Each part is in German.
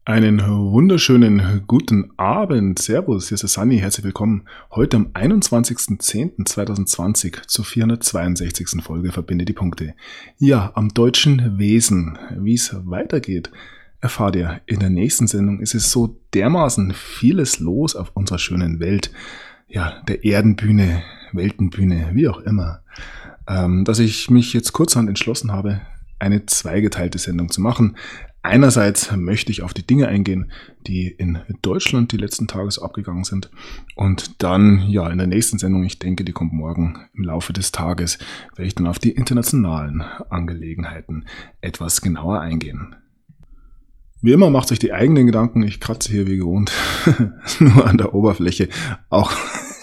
Einen wunderschönen guten Abend. Servus, hier ist der Sunny. Herzlich willkommen. Heute am 21.10.2020 zur 462. Folge Verbinde die Punkte. Ja, am deutschen Wesen. Wie es weitergeht, erfahrt ihr in der nächsten Sendung. Es ist so dermaßen vieles los auf unserer schönen Welt. Ja, der Erdenbühne, Weltenbühne, wie auch immer. Dass ich mich jetzt kurzerhand entschlossen habe, eine zweigeteilte Sendung zu machen. Einerseits möchte ich auf die Dinge eingehen, die in Deutschland die letzten Tage so abgegangen sind. Und dann, ja, in der nächsten Sendung, ich denke, die kommt morgen im Laufe des Tages, werde ich dann auf die internationalen Angelegenheiten etwas genauer eingehen. Wie immer macht euch die eigenen Gedanken, ich kratze hier wie gewohnt, nur an der Oberfläche, auch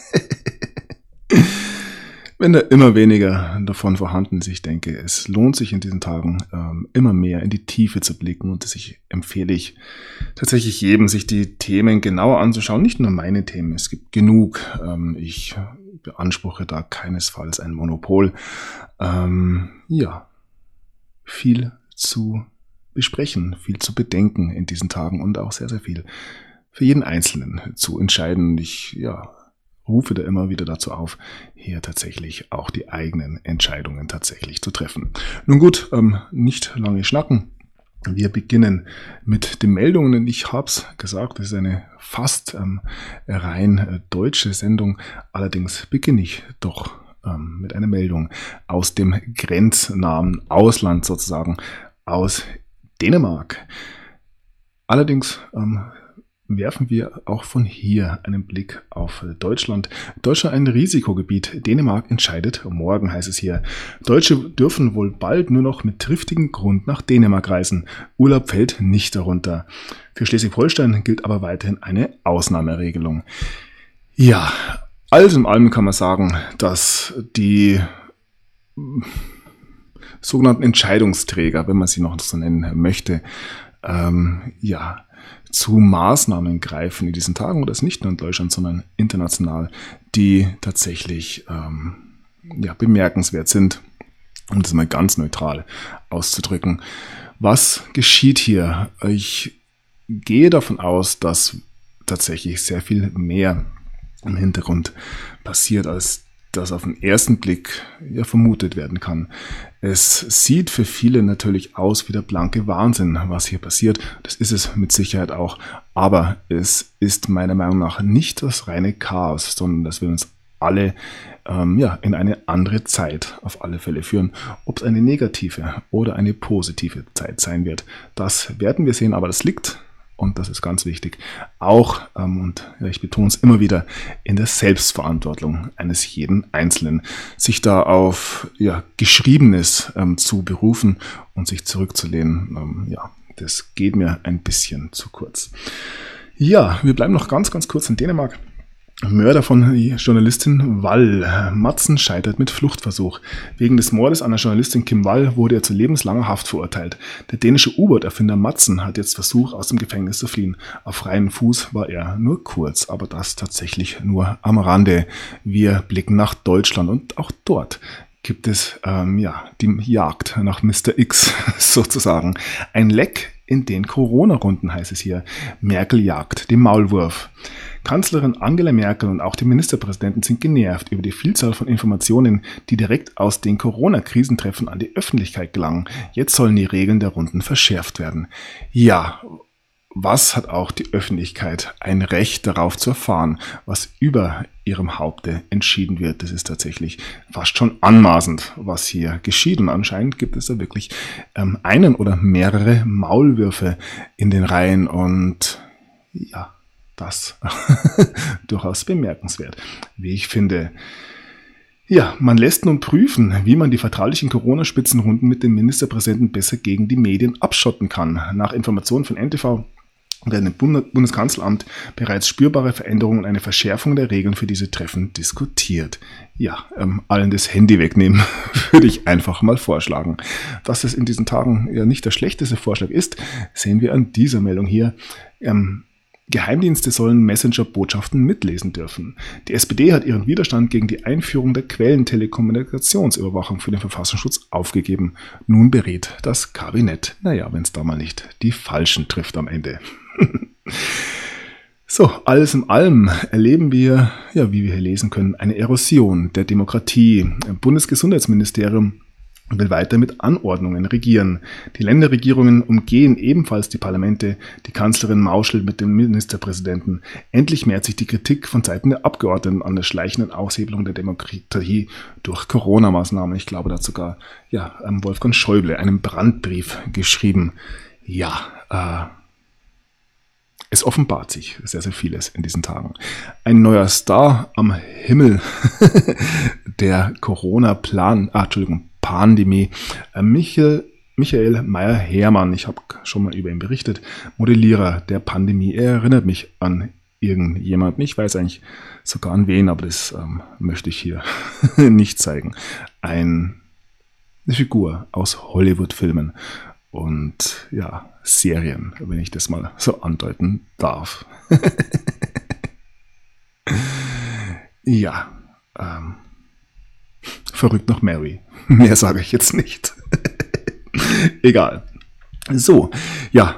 wenn da immer weniger davon vorhanden ist. Ich denke, es lohnt sich in diesen Tagen immer mehr in die Tiefe zu blicken und empfehle ich tatsächlich jedem, sich die Themen genauer anzuschauen. Nicht nur meine Themen, es gibt genug. Ich beanspruche da keinesfalls ein Monopol. Viel zu besprechen, viel zu bedenken in diesen Tagen und auch sehr, sehr viel für jeden Einzelnen zu entscheiden. Ich rufe da immer wieder dazu auf, hier tatsächlich auch die eigenen Entscheidungen tatsächlich zu treffen. Nun gut, nicht lange schnacken. Wir beginnen mit den Meldungen. Ich habe es gesagt, es ist eine fast rein deutsche Sendung. Allerdings beginne ich doch mit einer Meldung aus dem grenznahen Ausland sozusagen, aus Dänemark. Allerdings werfen wir auch von hier einen Blick auf Deutschland. Deutschland ein Risikogebiet. Dänemark entscheidet morgen, heißt es hier. Deutsche dürfen wohl bald nur noch mit triftigem Grund nach Dänemark reisen. Urlaub fällt nicht darunter. Für Schleswig-Holstein gilt aber weiterhin eine Ausnahmeregelung. Ja, alles in allem kann man sagen, dass die sogenannten Entscheidungsträger, wenn man sie noch so nennen möchte, zu Maßnahmen greifen in diesen Tagen, und das nicht nur in Deutschland, sondern international, die tatsächlich bemerkenswert sind, um das mal ganz neutral auszudrücken. Was geschieht hier? Ich gehe davon aus, dass tatsächlich sehr viel mehr im Hintergrund passiert, als das auf den ersten Blick vermutet werden kann. Es sieht für viele natürlich aus wie der blanke Wahnsinn, was hier passiert. Das ist es mit Sicherheit auch. Aber es ist meiner Meinung nach nicht das reine Chaos, sondern das will uns alle in eine andere Zeit auf alle Fälle führen. Ob es eine negative oder eine positive Zeit sein wird, das werden wir sehen. Aber das liegt, und das ist ganz wichtig, auch, ich betone es immer wieder, in der Selbstverantwortung eines jeden Einzelnen, sich da auf Geschriebenes zu berufen und sich zurückzulehnen. Das geht mir ein bisschen zu kurz. Ja, wir bleiben noch ganz, ganz kurz in Dänemark. Mörder von Journalistin Wall. Matzen scheitert mit Fluchtversuch. Wegen des Mordes an der Journalistin Kim Wall wurde er zu lebenslanger Haft verurteilt. Der dänische U-Boot-Erfinder Matzen hat jetzt versucht, aus dem Gefängnis zu fliehen. Auf freiem Fuß war er nur kurz, aber das tatsächlich nur am Rande. Wir blicken nach Deutschland und auch dort gibt es die Jagd nach Mr. X sozusagen. Ein Leck in den Corona-Runden, heißt es hier. Merkel jagt den Maulwurf. Kanzlerin Angela Merkel und auch die Ministerpräsidenten sind genervt über die Vielzahl von Informationen, die direkt aus den Corona-Krisentreffen an die Öffentlichkeit gelangen. Jetzt sollen die Regeln der Runden verschärft werden. Ja, was hat auch die Öffentlichkeit ein Recht darauf zu erfahren, was über ihrem Haupte entschieden wird? Das ist tatsächlich fast schon anmaßend, was hier geschieht. Und anscheinend gibt es da wirklich einen oder mehrere Maulwürfe in den Reihen. Und das durchaus bemerkenswert, wie ich finde. Ja, man lässt nun prüfen, wie man die vertraulichen Corona-Spitzenrunden mit dem Ministerpräsidenten besser gegen die Medien abschotten kann. Nach Informationen von NTV werden im Bundeskanzleramt bereits spürbare Veränderungen und eine Verschärfung der Regeln für diese Treffen diskutiert. Ja, allen das Handy wegnehmen, würde ich einfach mal vorschlagen. Dass es in diesen Tagen nicht der schlechteste Vorschlag ist, sehen wir an dieser Meldung hier. Geheimdienste sollen Messenger-Botschaften mitlesen dürfen. Die SPD hat ihren Widerstand gegen die Einführung der Quellentelekommunikationsüberwachung für den Verfassungsschutz aufgegeben. Nun berät das Kabinett. Naja, wenn es da mal nicht die Falschen trifft am Ende. So, alles in allem erleben wir, ja, wie wir hier lesen können, eine Erosion der Demokratie. Im Bundesgesundheitsministerium will weiter mit Anordnungen regieren. Die Länderregierungen umgehen ebenfalls die Parlamente. Die Kanzlerin mauschelt mit dem Ministerpräsidenten. Endlich mehrt sich die Kritik von Seiten der Abgeordneten an der schleichenden Aushebelung der Demokratie durch Corona-Maßnahmen. Ich glaube, da hat sogar Wolfgang Schäuble einen Brandbrief geschrieben. Ja, es offenbart sich sehr, sehr vieles in diesen Tagen. Ein neuer Star am Himmel der Pandemie. Michael Meyer-Hermann, ich habe schon mal über ihn berichtet, Modellierer der Pandemie. Er erinnert mich an irgendjemanden. Ich weiß eigentlich sogar an wen, aber das möchte ich hier nicht zeigen. Eine Figur aus Hollywood-Filmen und ja, Serien, wenn ich das mal so andeuten darf. Ja, verrückt nach Mary. Mehr sage ich jetzt nicht. Egal. So, ja,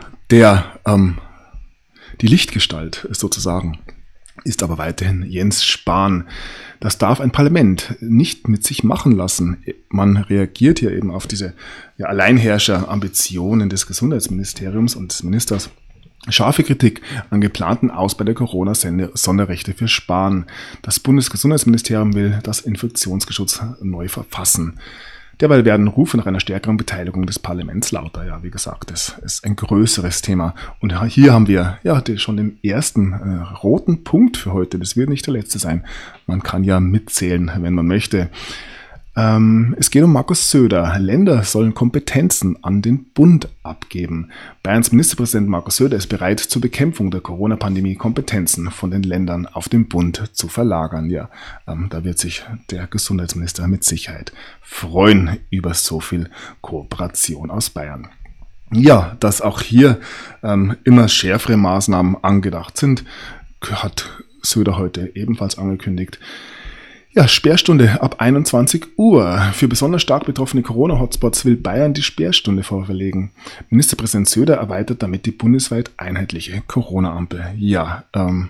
die Lichtgestalt sozusagen ist aber weiterhin Jens Spahn. Das darf ein Parlament nicht mit sich machen lassen. Man reagiert hier eben auf diese Alleinherrscher-Ambitionen des Gesundheitsministeriums und des Ministers. Scharfe Kritik an geplanten Ausbau der Corona-Sonderrechte für Spahn. Das Bundesgesundheitsministerium will das Infektionsgeschutz neu verfassen. Derweil werden Rufe nach einer stärkeren Beteiligung des Parlaments lauter. Ja, wie gesagt, das ist ein größeres Thema. Und hier haben wir schon den ersten roten Punkt für heute. Das wird nicht der letzte sein. Man kann ja mitzählen, wenn man möchte. Es geht um Markus Söder. Länder sollen Kompetenzen an den Bund abgeben. Bayerns Ministerpräsident Markus Söder ist bereit, zur Bekämpfung der Corona-Pandemie Kompetenzen von den Ländern auf den Bund zu verlagern. Ja, da wird sich der Gesundheitsminister mit Sicherheit freuen über so viel Kooperation aus Bayern. Ja, dass auch hier immer schärfere Maßnahmen angedacht sind, hat Söder heute ebenfalls angekündigt. Ja, Sperrstunde ab 21 Uhr. Für besonders stark betroffene Corona-Hotspots will Bayern die Sperrstunde vorverlegen. Ministerpräsident Söder erweitert damit die bundesweit einheitliche Corona-Ampel. Ja,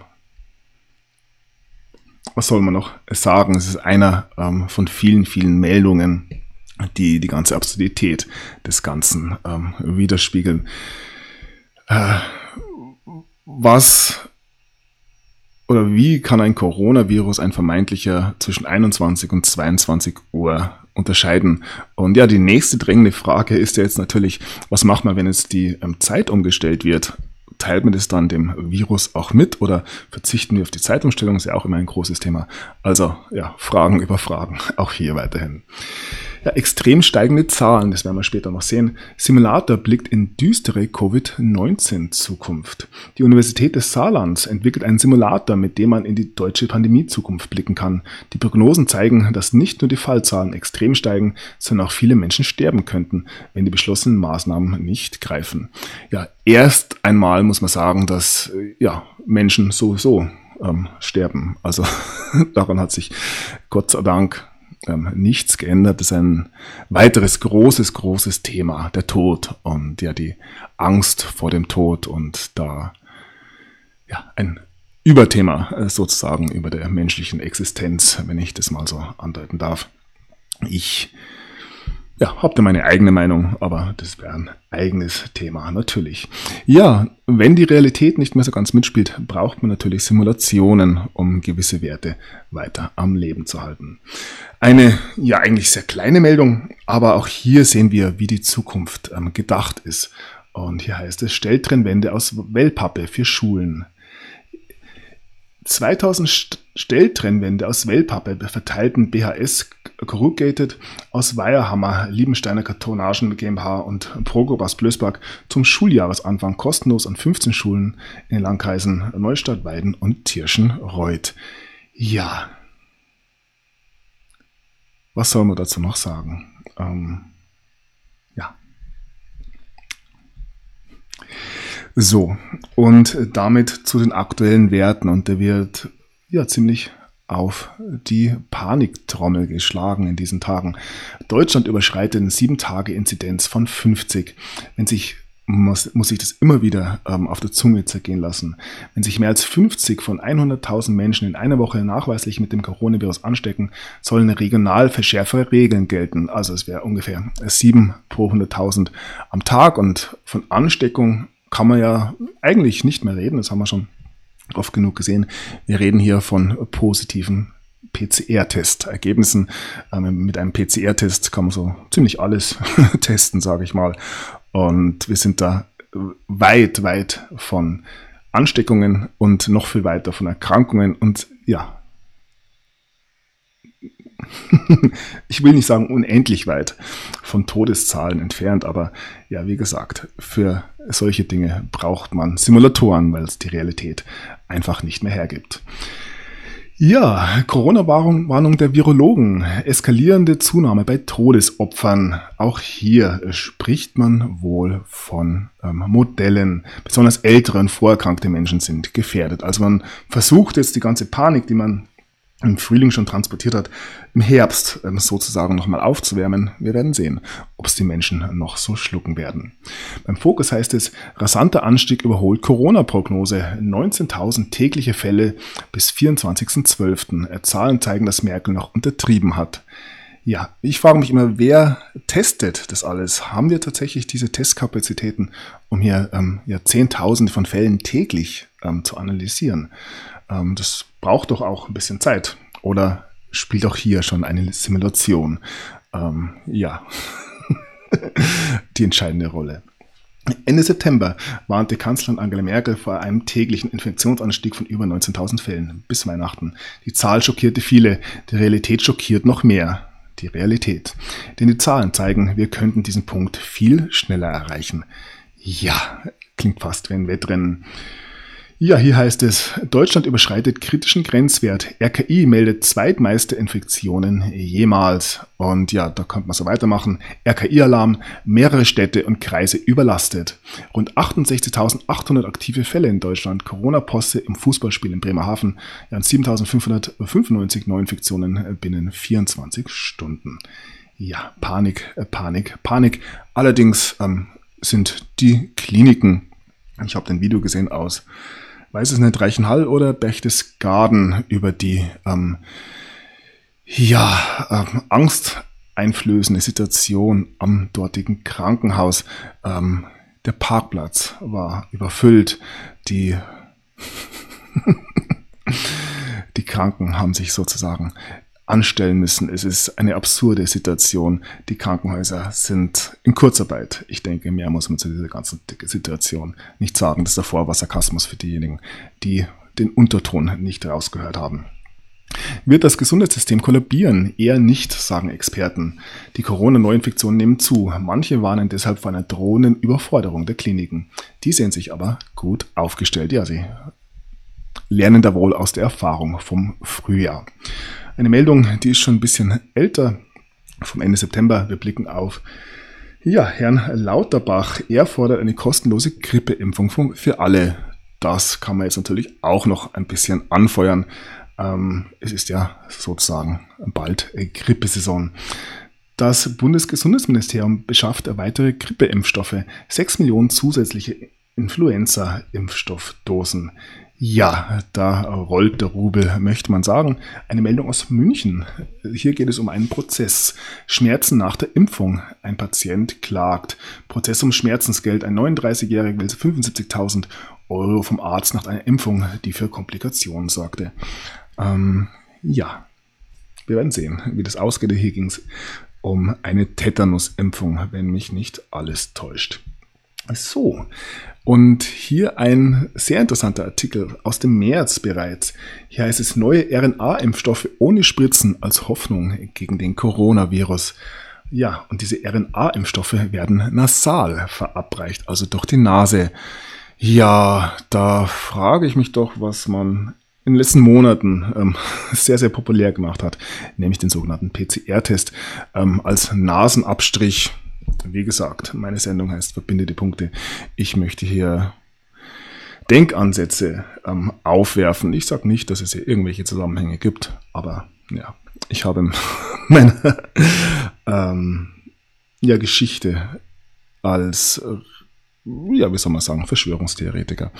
was soll man noch sagen? Es ist einer von vielen, vielen Meldungen, die die ganze Absurdität des Ganzen widerspiegeln. Wie kann ein Coronavirus, ein vermeintlicher, zwischen 21 und 22 Uhr unterscheiden? Und ja, die nächste drängende Frage ist ja jetzt natürlich, was macht man, wenn jetzt die Zeit umgestellt wird? Teilt man das dann dem Virus auch mit oder verzichten wir auf die Zeitumstellung? Ist ja auch immer ein großes Thema. Also ja, Fragen über Fragen, auch hier weiterhin. Ja, extrem steigende Zahlen, das werden wir später noch sehen. Simulator blickt in düstere Covid-19-Zukunft. Die Universität des Saarlands entwickelt einen Simulator, mit dem man in die deutsche Pandemie-Zukunft blicken kann. Die Prognosen zeigen, dass nicht nur die Fallzahlen extrem steigen, sondern auch viele Menschen sterben könnten, wenn die beschlossenen Maßnahmen nicht greifen. Ja, erst einmal muss man sagen, dass Menschen sowieso sterben. Also daran hat sich Gott sei Dank nichts geändert. Das ist ein weiteres großes Thema, der Tod und ja die Angst vor dem Tod und da ein Überthema sozusagen über der menschlichen Existenz, wenn ich das mal so andeuten darf. Ich habe da meine eigene Meinung, aber das wäre ein eigenes Thema natürlich. Ja, wenn die Realität nicht mehr so ganz mitspielt, braucht man natürlich Simulationen, um gewisse Werte weiter am Leben zu halten. Eine eigentlich sehr kleine Meldung, aber auch hier sehen wir, wie die Zukunft gedacht ist. Und hier heißt es, Stelltrennwände aus Wellpappe für Schulen. 2000 Stelltrennwände aus Wellpappe verteilten BHS Corrugated aus Weierhammer, Liebensteiner Kartonagen GmbH und Progrobas Blößberg zum Schuljahresanfang kostenlos an 15 Schulen in den Landkreisen Neustadt, Weiden und Tirschenreuth. Ja, was soll man dazu noch sagen? So, und damit zu den aktuellen Werten. Und der wird ja ziemlich auf die Paniktrommel geschlagen in diesen Tagen. Deutschland überschreitet eine 7-Tage-Inzidenz von 50. Muss sich das immer wieder auf der Zunge zergehen lassen. Wenn sich mehr als 50 von 100.000 Menschen in einer Woche nachweislich mit dem Coronavirus anstecken, sollen regional verschärfere Regeln gelten. Also es wäre ungefähr 7 pro 100.000 am Tag. Und von Ansteckung kann man ja eigentlich nicht mehr reden. Das haben wir schon oft genug gesehen. Wir reden hier von positiven PCR-Testergebnissen. Mit einem PCR-Test kann man so ziemlich alles testen, sage ich mal. Und wir sind da weit, weit von Ansteckungen und noch viel weiter von Erkrankungen. Und ja, ich will nicht sagen unendlich weit von Todeszahlen entfernt, aber ja, wie gesagt, für solche Dinge braucht man Simulatoren, weil es die Realität einfach nicht mehr hergibt. Ja, Corona-Warnung der Virologen. Eskalierende Zunahme bei Todesopfern. Auch hier spricht man wohl von Modellen. Besonders ältere und vorerkrankte Menschen sind gefährdet. Also man versucht jetzt die ganze Panik, die man im Frühling schon transportiert hat, im Herbst sozusagen nochmal aufzuwärmen. Wir werden sehen, ob es die Menschen noch so schlucken werden. Beim Fokus heißt es, rasanter Anstieg überholt Corona-Prognose. 19.000 tägliche Fälle bis 24.12. Zahlen zeigen, dass Merkel noch untertrieben hat. Ja, ich frage mich immer, wer testet das alles? Haben wir tatsächlich diese Testkapazitäten, um hier Zehntausende von Fällen täglich zu analysieren? Das braucht doch auch ein bisschen Zeit. Oder spielt auch hier schon eine Simulation die entscheidende Rolle. Ende September warnte Kanzlerin Angela Merkel vor einem täglichen Infektionsanstieg von über 19.000 Fällen bis Weihnachten. Die Zahl schockierte viele, die Realität schockiert noch mehr. Die Realität. Denn die Zahlen zeigen, wir könnten diesen Punkt viel schneller erreichen. Ja, klingt fast wie ein Wettrennen. Ja, hier heißt es, Deutschland überschreitet kritischen Grenzwert. RKI meldet zweitmeiste Infektionen jemals. Und ja, da könnte man so weitermachen. RKI-Alarm, mehrere Städte und Kreise überlastet. Rund 68.800 aktive Fälle in Deutschland. Corona-Posse im Fußballspiel in Bremerhaven. Ja, 7.595 Neuinfektionen binnen 24 Stunden. Ja, Panik. Allerdings sind die Kliniken, ich habe ein Video gesehen aus, weiß es nicht, Reichenhall oder Berchtesgaden, über die angsteinflößende Situation am dortigen Krankenhaus. Der Parkplatz war überfüllt. Die Kranken haben sich sozusagen anstellen müssen. Es ist eine absurde Situation. Die Krankenhäuser sind in Kurzarbeit. Ich denke, mehr muss man zu dieser ganzen Situation nicht sagen. Das davor war Sarkasmus für diejenigen, die den Unterton nicht rausgehört haben. Wird das Gesundheitssystem kollabieren? Eher nicht, sagen Experten. Die Corona-Neuinfektionen nehmen zu. Manche warnen deshalb vor einer drohenden Überforderung der Kliniken. Die sehen sich aber gut aufgestellt. Ja, sie lernen da wohl aus der Erfahrung vom Frühjahr. Eine Meldung, die ist schon ein bisschen älter, vom Ende September. Wir blicken auf Herrn Lauterbach. Er fordert eine kostenlose Grippeimpfung für alle. Das kann man jetzt natürlich auch noch ein bisschen anfeuern. Es ist ja sozusagen bald Grippesaison. Das Bundesgesundheitsministerium beschafft weitere Grippeimpfstoffe. 6 Millionen zusätzliche Influenza-Impfstoffdosen. Ja, da rollt der Rubel, möchte man sagen. Eine Meldung aus München. Hier geht es um einen Prozess. Schmerzen nach der Impfung. Ein Patient klagt. Prozess um Schmerzensgeld. Ein 39-Jähriger will 75.000 Euro vom Arzt nach einer Impfung, die für Komplikationen sorgte. Wir werden sehen, wie das ausgeht. Hier ging es um eine Tetanus-Impfung, wenn mich nicht alles täuscht. So, und hier ein sehr interessanter Artikel aus dem März bereits. Hier heißt es, neue RNA-Impfstoffe ohne Spritzen als Hoffnung gegen den Coronavirus. Ja, und diese RNA-Impfstoffe werden nasal verabreicht, also durch die Nase. Ja, da frage ich mich doch, was man in den letzten Monaten sehr, sehr populär gemacht hat, nämlich den sogenannten PCR-Test als Nasenabstrich. Wie gesagt, meine Sendung heißt Verbinde die Punkte. Ich möchte hier Denkansätze aufwerfen. Ich sage nicht, dass es hier irgendwelche Zusammenhänge gibt, aber ja, ich habe in meiner Geschichte als, wie soll man sagen, Verschwörungstheoretiker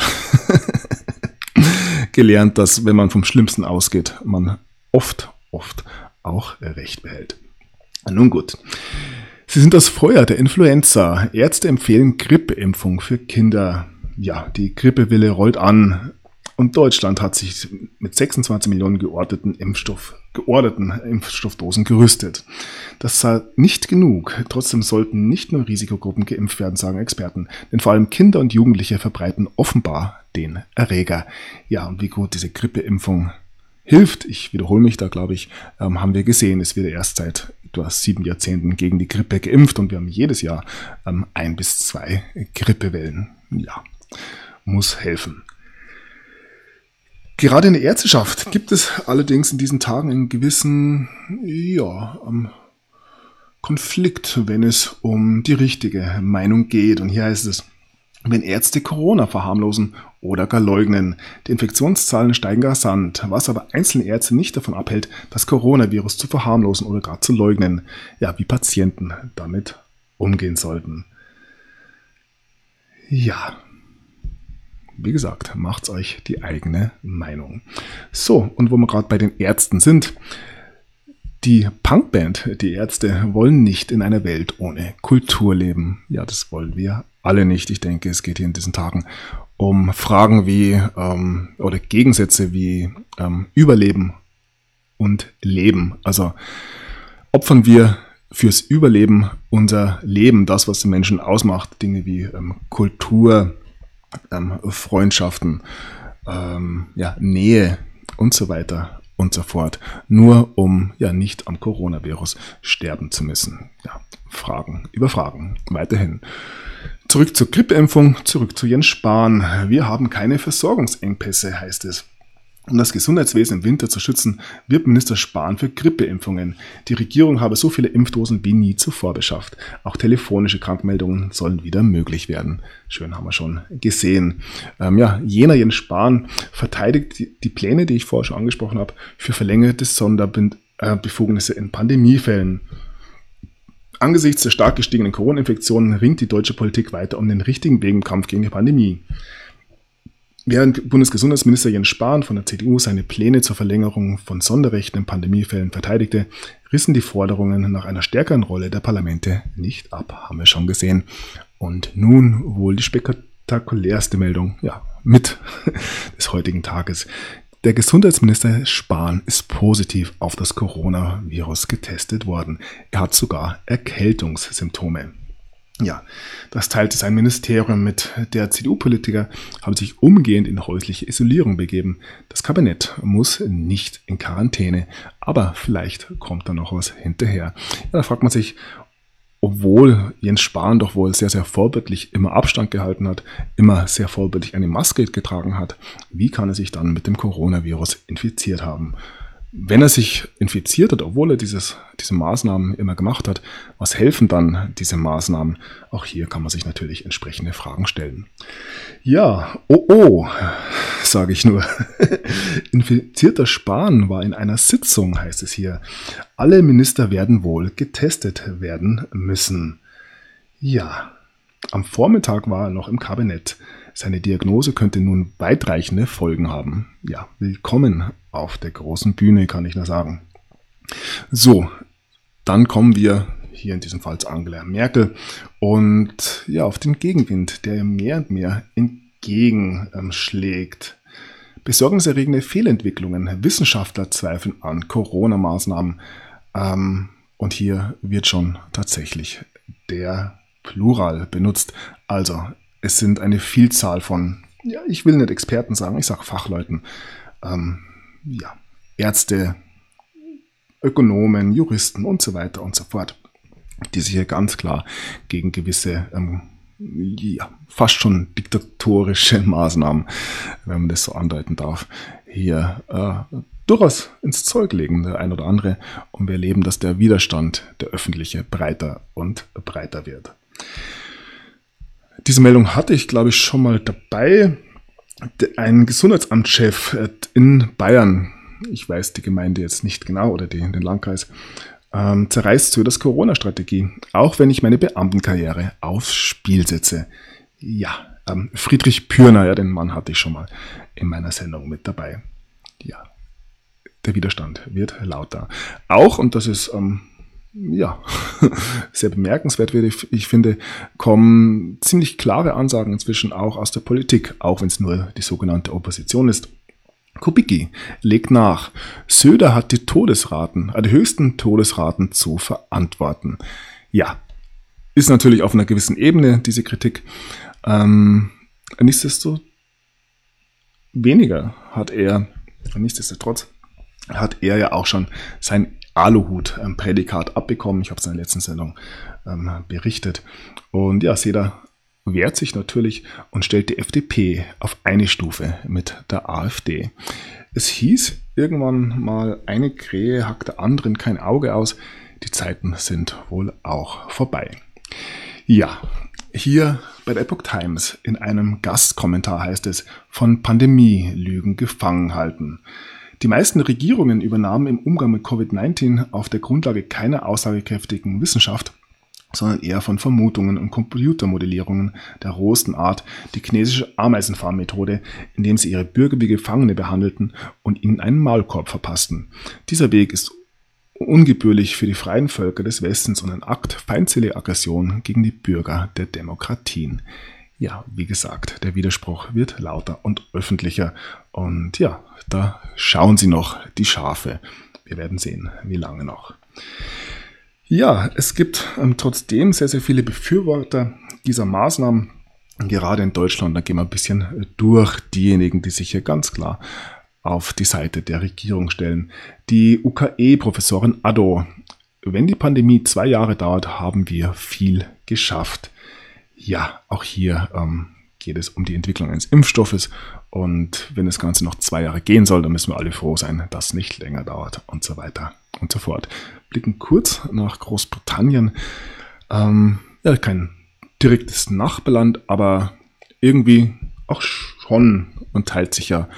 gelernt, dass, wenn man vom Schlimmsten ausgeht, man oft auch Recht behält. Nun gut. Sie sind das Feuer der Influenza. Ärzte empfehlen Grippeimpfung für Kinder. Ja, die Grippewelle rollt an und Deutschland hat sich mit 26 Millionen geordneten Impfstoffdosen gerüstet. Das sei nicht genug. Trotzdem sollten nicht nur Risikogruppen geimpft werden, sagen Experten. Denn vor allem Kinder und Jugendliche verbreiten offenbar den Erreger. Ja, und wie gut diese Grippeimpfung hilft, ich wiederhole mich da, glaube ich, haben wir gesehen. Es wird erst seit etwa 7 Jahrzehnten gegen die Grippe geimpft und wir haben jedes Jahr 1 bis 2 Grippewellen. Ja, muss helfen. Gerade in der Ärzteschaft gibt es allerdings in diesen Tagen einen gewissen Konflikt, wenn es um die richtige Meinung geht. Und hier heißt es, wenn Ärzte Corona verharmlosen oder gar leugnen. Die Infektionszahlen steigen rasant, was aber einzelne Ärzte nicht davon abhält, das Coronavirus zu verharmlosen oder gar zu leugnen. Ja, wie Patienten damit umgehen sollten. Ja, wie gesagt, macht's euch die eigene Meinung. So, und wo wir gerade bei den Ärzten sind, die Punkband, die Ärzte, wollen nicht in einer Welt ohne Kultur leben. Ja, das wollen wir alle nicht. Ich denke, es geht hier in diesen Tagen um Fragen wie oder Gegensätze wie Überleben und Leben. Also opfern wir fürs Überleben unser Leben, das, was den Menschen ausmacht, Dinge wie Kultur, Freundschaften, Nähe und so weiter und so fort, nur um nicht am Coronavirus sterben zu müssen. Ja, Fragen über Fragen, weiterhin. Zurück zur Grippeimpfung, zurück zu Jens Spahn. Wir haben keine Versorgungsengpässe, heißt es. Um das Gesundheitswesen im Winter zu schützen, wirbt Minister Spahn für Grippeimpfungen. Die Regierung habe so viele Impfdosen wie nie zuvor beschafft. Auch telefonische Krankmeldungen sollen wieder möglich werden. Schön, haben wir schon gesehen. Jener Jens Spahn verteidigt die Pläne, die ich vorher schon angesprochen habe, für verlängerte Sonderbefugnisse in Pandemiefällen. Angesichts der stark gestiegenen Corona-Infektionen ringt die deutsche Politik weiter um den richtigen Weg im Kampf gegen die Pandemie. Während Bundesgesundheitsminister Jens Spahn von der CDU seine Pläne zur Verlängerung von Sonderrechten in Pandemiefällen verteidigte, rissen die Forderungen nach einer stärkeren Rolle der Parlamente nicht ab, haben wir schon gesehen. Und nun wohl die spektakulärste Meldung, mit des heutigen Tages. Der Gesundheitsminister Spahn ist positiv auf das Coronavirus getestet worden. Er hat sogar Erkältungssymptome. Ja, das teilte sein Ministerium mit. Der CDU-Politiker haben sich umgehend in häusliche Isolierung begeben. Das Kabinett muss nicht in Quarantäne, aber vielleicht kommt da noch was hinterher. Ja, da fragt man sich, obwohl Jens Spahn doch wohl sehr, sehr vorbildlich immer Abstand gehalten hat, immer sehr vorbildlich eine Maske getragen hat, wie kann er sich dann mit dem Coronavirus infiziert haben? Wenn er sich infiziert hat, obwohl er diese Maßnahmen immer gemacht hat, was helfen dann diese Maßnahmen? Auch hier kann man sich natürlich entsprechende Fragen stellen. Ja, sage ich nur. Infizierter Spahn war in einer Sitzung, heißt es hier. Alle Minister werden wohl getestet werden müssen. Ja, am Vormittag war er noch im Kabinett. Seine Diagnose könnte nun weitreichende Folgen haben. Ja, willkommen auf der großen Bühne, kann ich nur sagen. So, dann kommen wir hier in diesem Fall zu Angela Merkel und auf den Gegenwind, der mehr und mehr entgegenschlägt. Besorgniserregende Fehlentwicklungen. Wissenschaftler zweifeln an Corona-Maßnahmen. Und hier wird schon tatsächlich der Plural benutzt. Also, es sind eine Vielzahl von, ich will nicht Experten sagen, ich sage Fachleuten, Ärzte, Ökonomen, Juristen und so weiter und so fort, die sich hier ganz klar gegen gewisse, fast schon diktatorische Maßnahmen, wenn man das so andeuten darf, hier durchaus ins Zeug legen, der ein oder andere. Und wir erleben, dass der Widerstand, der öffentliche, breiter und breiter wird. Diese Meldung hatte ich, glaube ich, schon mal dabei. Ein Gesundheitsamtschef in Bayern, ich weiß die Gemeinde jetzt nicht genau oder den Landkreis, zerreißt Söders Corona-Strategie, auch wenn ich meine Beamtenkarriere aufs Spiel setze. Ja, Friedrich Pürner, ja, den Mann hatte ich schon mal in meiner Sendung mit dabei. Ja, der Widerstand wird lauter. Auch, und das ist sehr bemerkenswert, wie ich finde, kommen ziemlich klare Ansagen inzwischen auch aus der Politik, auch wenn es nur die sogenannte Opposition ist. Kubicki legt nach. Söder hat die höchsten Todesraten zu verantworten. Ja, ist natürlich auf einer gewissen Ebene diese Kritik. Nichtsdestotrotz hat er ja auch schon sein Aluhut-Prädikat abbekommen. Ich habe es in der letzten Sendung berichtet. Und ja, Söder wehrt sich natürlich und stellt die FDP auf eine Stufe mit der AfD. Es hieß irgendwann mal, eine Krähe hackt der anderen kein Auge aus. Die Zeiten sind wohl auch vorbei. Ja, hier bei der Epoch Times in einem Gastkommentar heißt es, von Pandemie-Lügen gefangen halten. Die meisten Regierungen übernahmen im Umgang mit Covid-19 auf der Grundlage keiner aussagekräftigen Wissenschaft, sondern eher von Vermutungen und Computermodellierungen der rohesten Art die chinesische Ameisenfarm-Methode, indem sie ihre Bürger wie Gefangene behandelten und ihnen einen Maulkorb verpassten. Dieser Weg ist ungebührlich für die freien Völker des Westens und ein Akt feindseliger Aggression gegen die Bürger der Demokratien. Ja, wie gesagt, der Widerspruch wird lauter und öffentlicher und ja, da schauen Sie noch die Schafe. Wir werden sehen, wie lange noch. Ja, es gibt trotzdem sehr, sehr viele Befürworter dieser Maßnahmen, gerade in Deutschland. Da gehen wir ein bisschen durch diejenigen, die sich hier ganz klar auf die Seite der Regierung stellen. Die UKE-Professorin Addo: Wenn die Pandemie 2 Jahre dauert, haben wir viel geschafft. Ja, auch hier geht es um die Entwicklung eines Impfstoffes und wenn das Ganze noch 2 Jahre gehen soll, dann müssen wir alle froh sein, dass es nicht länger dauert und so weiter und so fort. Blicken kurz nach Großbritannien. Ja, kein direktes Nachbarland, aber irgendwie auch schon und teilt sich ja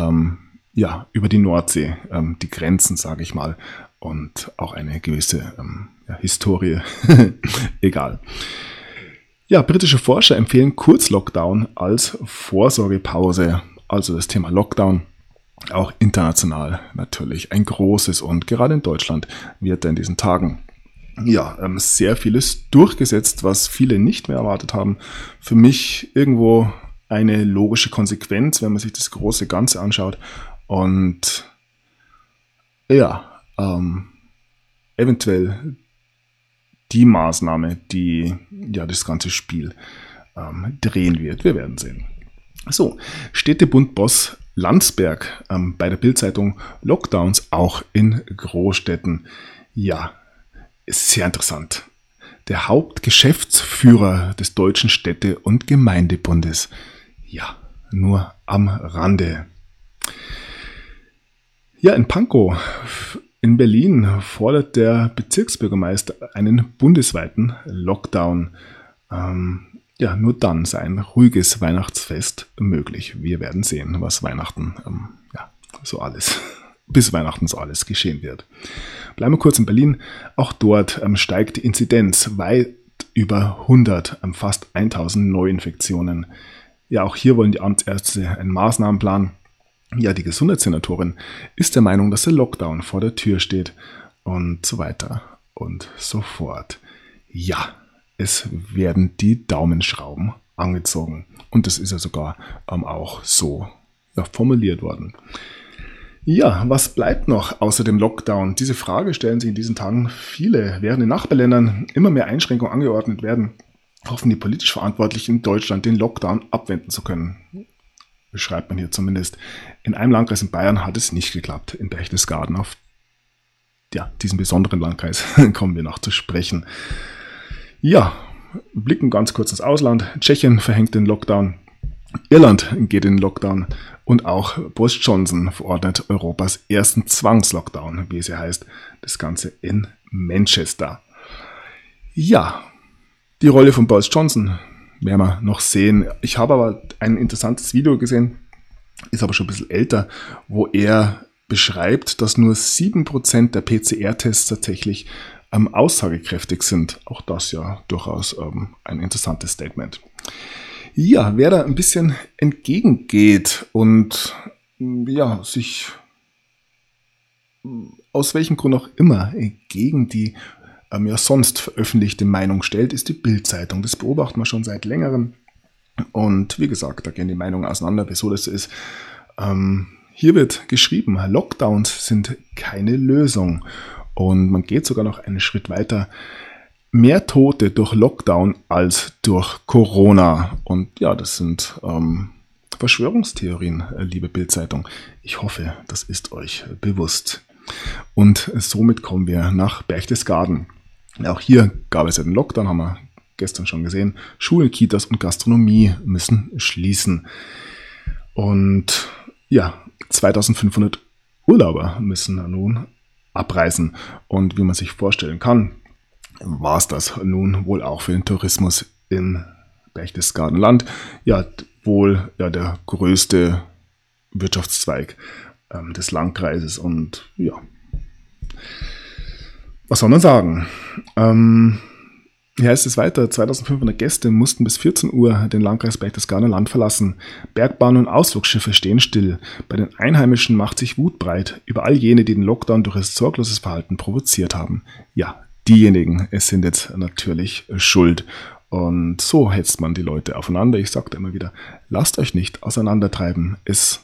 über die Nordsee die Grenzen, sage ich mal, und auch eine gewisse Historie. Egal. Ja, britische Forscher empfehlen Kurzlockdown als Vorsorgepause. Also das Thema Lockdown, auch international natürlich ein großes, und gerade in Deutschland wird in diesen Tagen sehr vieles durchgesetzt, was viele nicht mehr erwartet haben. Für mich irgendwo eine logische Konsequenz, wenn man sich das große Ganze anschaut. Und ja, eventuell die Maßnahme, die ja das ganze Spiel drehen wird. Wir werden sehen. So, Städtebund-Boss Landsberg bei der Bild-Zeitung: Lockdowns auch in Großstädten. Ja, ist sehr interessant. Der Hauptgeschäftsführer des Deutschen Städte- und Gemeindebundes. Ja, nur am Rande. Ja, in Pankow in Berlin fordert der Bezirksbürgermeister einen bundesweiten Lockdown. Nur dann sei ein ruhiges Weihnachtsfest möglich. Wir werden sehen, was Weihnachten bis Weihnachten so alles geschehen wird. Bleiben wir kurz in Berlin. Auch dort steigt die Inzidenz weit über 100, fast 1000 Neuinfektionen. Ja, auch hier wollen die Amtsärzte einen Maßnahmenplan. Ja, die Gesundheitssenatorin ist der Meinung, dass der Lockdown vor der Tür steht und so weiter und so fort. Ja, es werden die Daumenschrauben angezogen und das ist ja sogar auch so formuliert worden. Ja, was bleibt noch außer dem Lockdown? Diese Frage stellen sich in diesen Tagen viele. Während in Nachbarländern immer mehr Einschränkungen angeordnet werden, hoffen die politisch Verantwortlichen in Deutschland, den Lockdown abwenden zu können. Beschreibt man hier zumindest. In einem Landkreis in Bayern hat es nicht geklappt, in Berchtesgaden. Auf diesen besonderen Landkreis kommen wir noch zu sprechen. Ja, blicken ganz kurz ins Ausland. Tschechien verhängt den Lockdown. Irland geht in den Lockdown. Und auch Boris Johnson verordnet Europas ersten Zwangslockdown, wie es ja heißt. Das Ganze in Manchester. Ja, die Rolle von Boris Johnson werden wir noch sehen. Ich habe aber ein interessantes Video gesehen ist aber schon ein bisschen älter, wo er beschreibt, dass nur 7% der PCR-Tests tatsächlich aussagekräftig sind. Auch das ja durchaus ein interessantes Statement. Ja, wer da ein bisschen entgegengeht und ja, sich aus welchem Grund auch immer gegen die ja sonst veröffentlichte Meinung stellt, ist die Bild-Zeitung. Das beobachten wir schon seit längerem. Und wie gesagt, da gehen die Meinungen auseinander, wieso das so ist. Hier wird geschrieben, Lockdowns sind keine Lösung. Und man geht sogar noch einen Schritt weiter. Mehr Tote durch Lockdown als durch Corona. Und ja, das sind Verschwörungstheorien, liebe Bild-Zeitung. Ich hoffe, das ist euch bewusst. Und somit kommen wir nach Berchtesgaden. Auch hier gab es ja den Lockdown, haben wir gestern schon gesehen. Schulen, Kitas und Gastronomie müssen schließen. Und ja, 2500 Urlauber müssen nun abreisen. Und wie man sich vorstellen kann, war es das nun wohl auch für den Tourismus im Berchtesgadenland. Ja, wohl ja der größte Wirtschaftszweig des Landkreises. Und ja, was soll man sagen? Hier heißt es weiter, 2500 Gäste mussten bis 14 Uhr den Landkreis Berchtesgadener-Land verlassen. Bergbahnen und Ausflugsschiffe stehen still. Bei den Einheimischen macht sich Wut breit über all jene, die den Lockdown durch ihr sorgloses Verhalten provoziert haben. Ja, diejenigen, es sind jetzt natürlich schuld. Und so hetzt man die Leute aufeinander. Ich sage immer wieder, lasst euch nicht auseinandertreiben. Es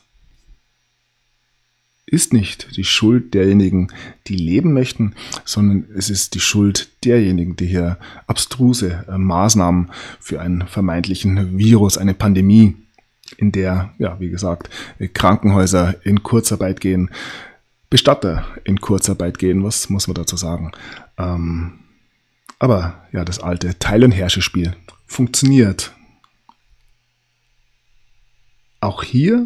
ist nicht die Schuld derjenigen, die leben möchten, sondern es ist die Schuld derjenigen, die hier abstruse Maßnahmen für einen vermeintlichen Virus, eine Pandemie, in der, ja, wie gesagt, Krankenhäuser in Kurzarbeit gehen, Bestatter in Kurzarbeit gehen, was muss man dazu sagen? Aber ja, das alte Teil- und Herrsche-Spiel funktioniert. Auch hier,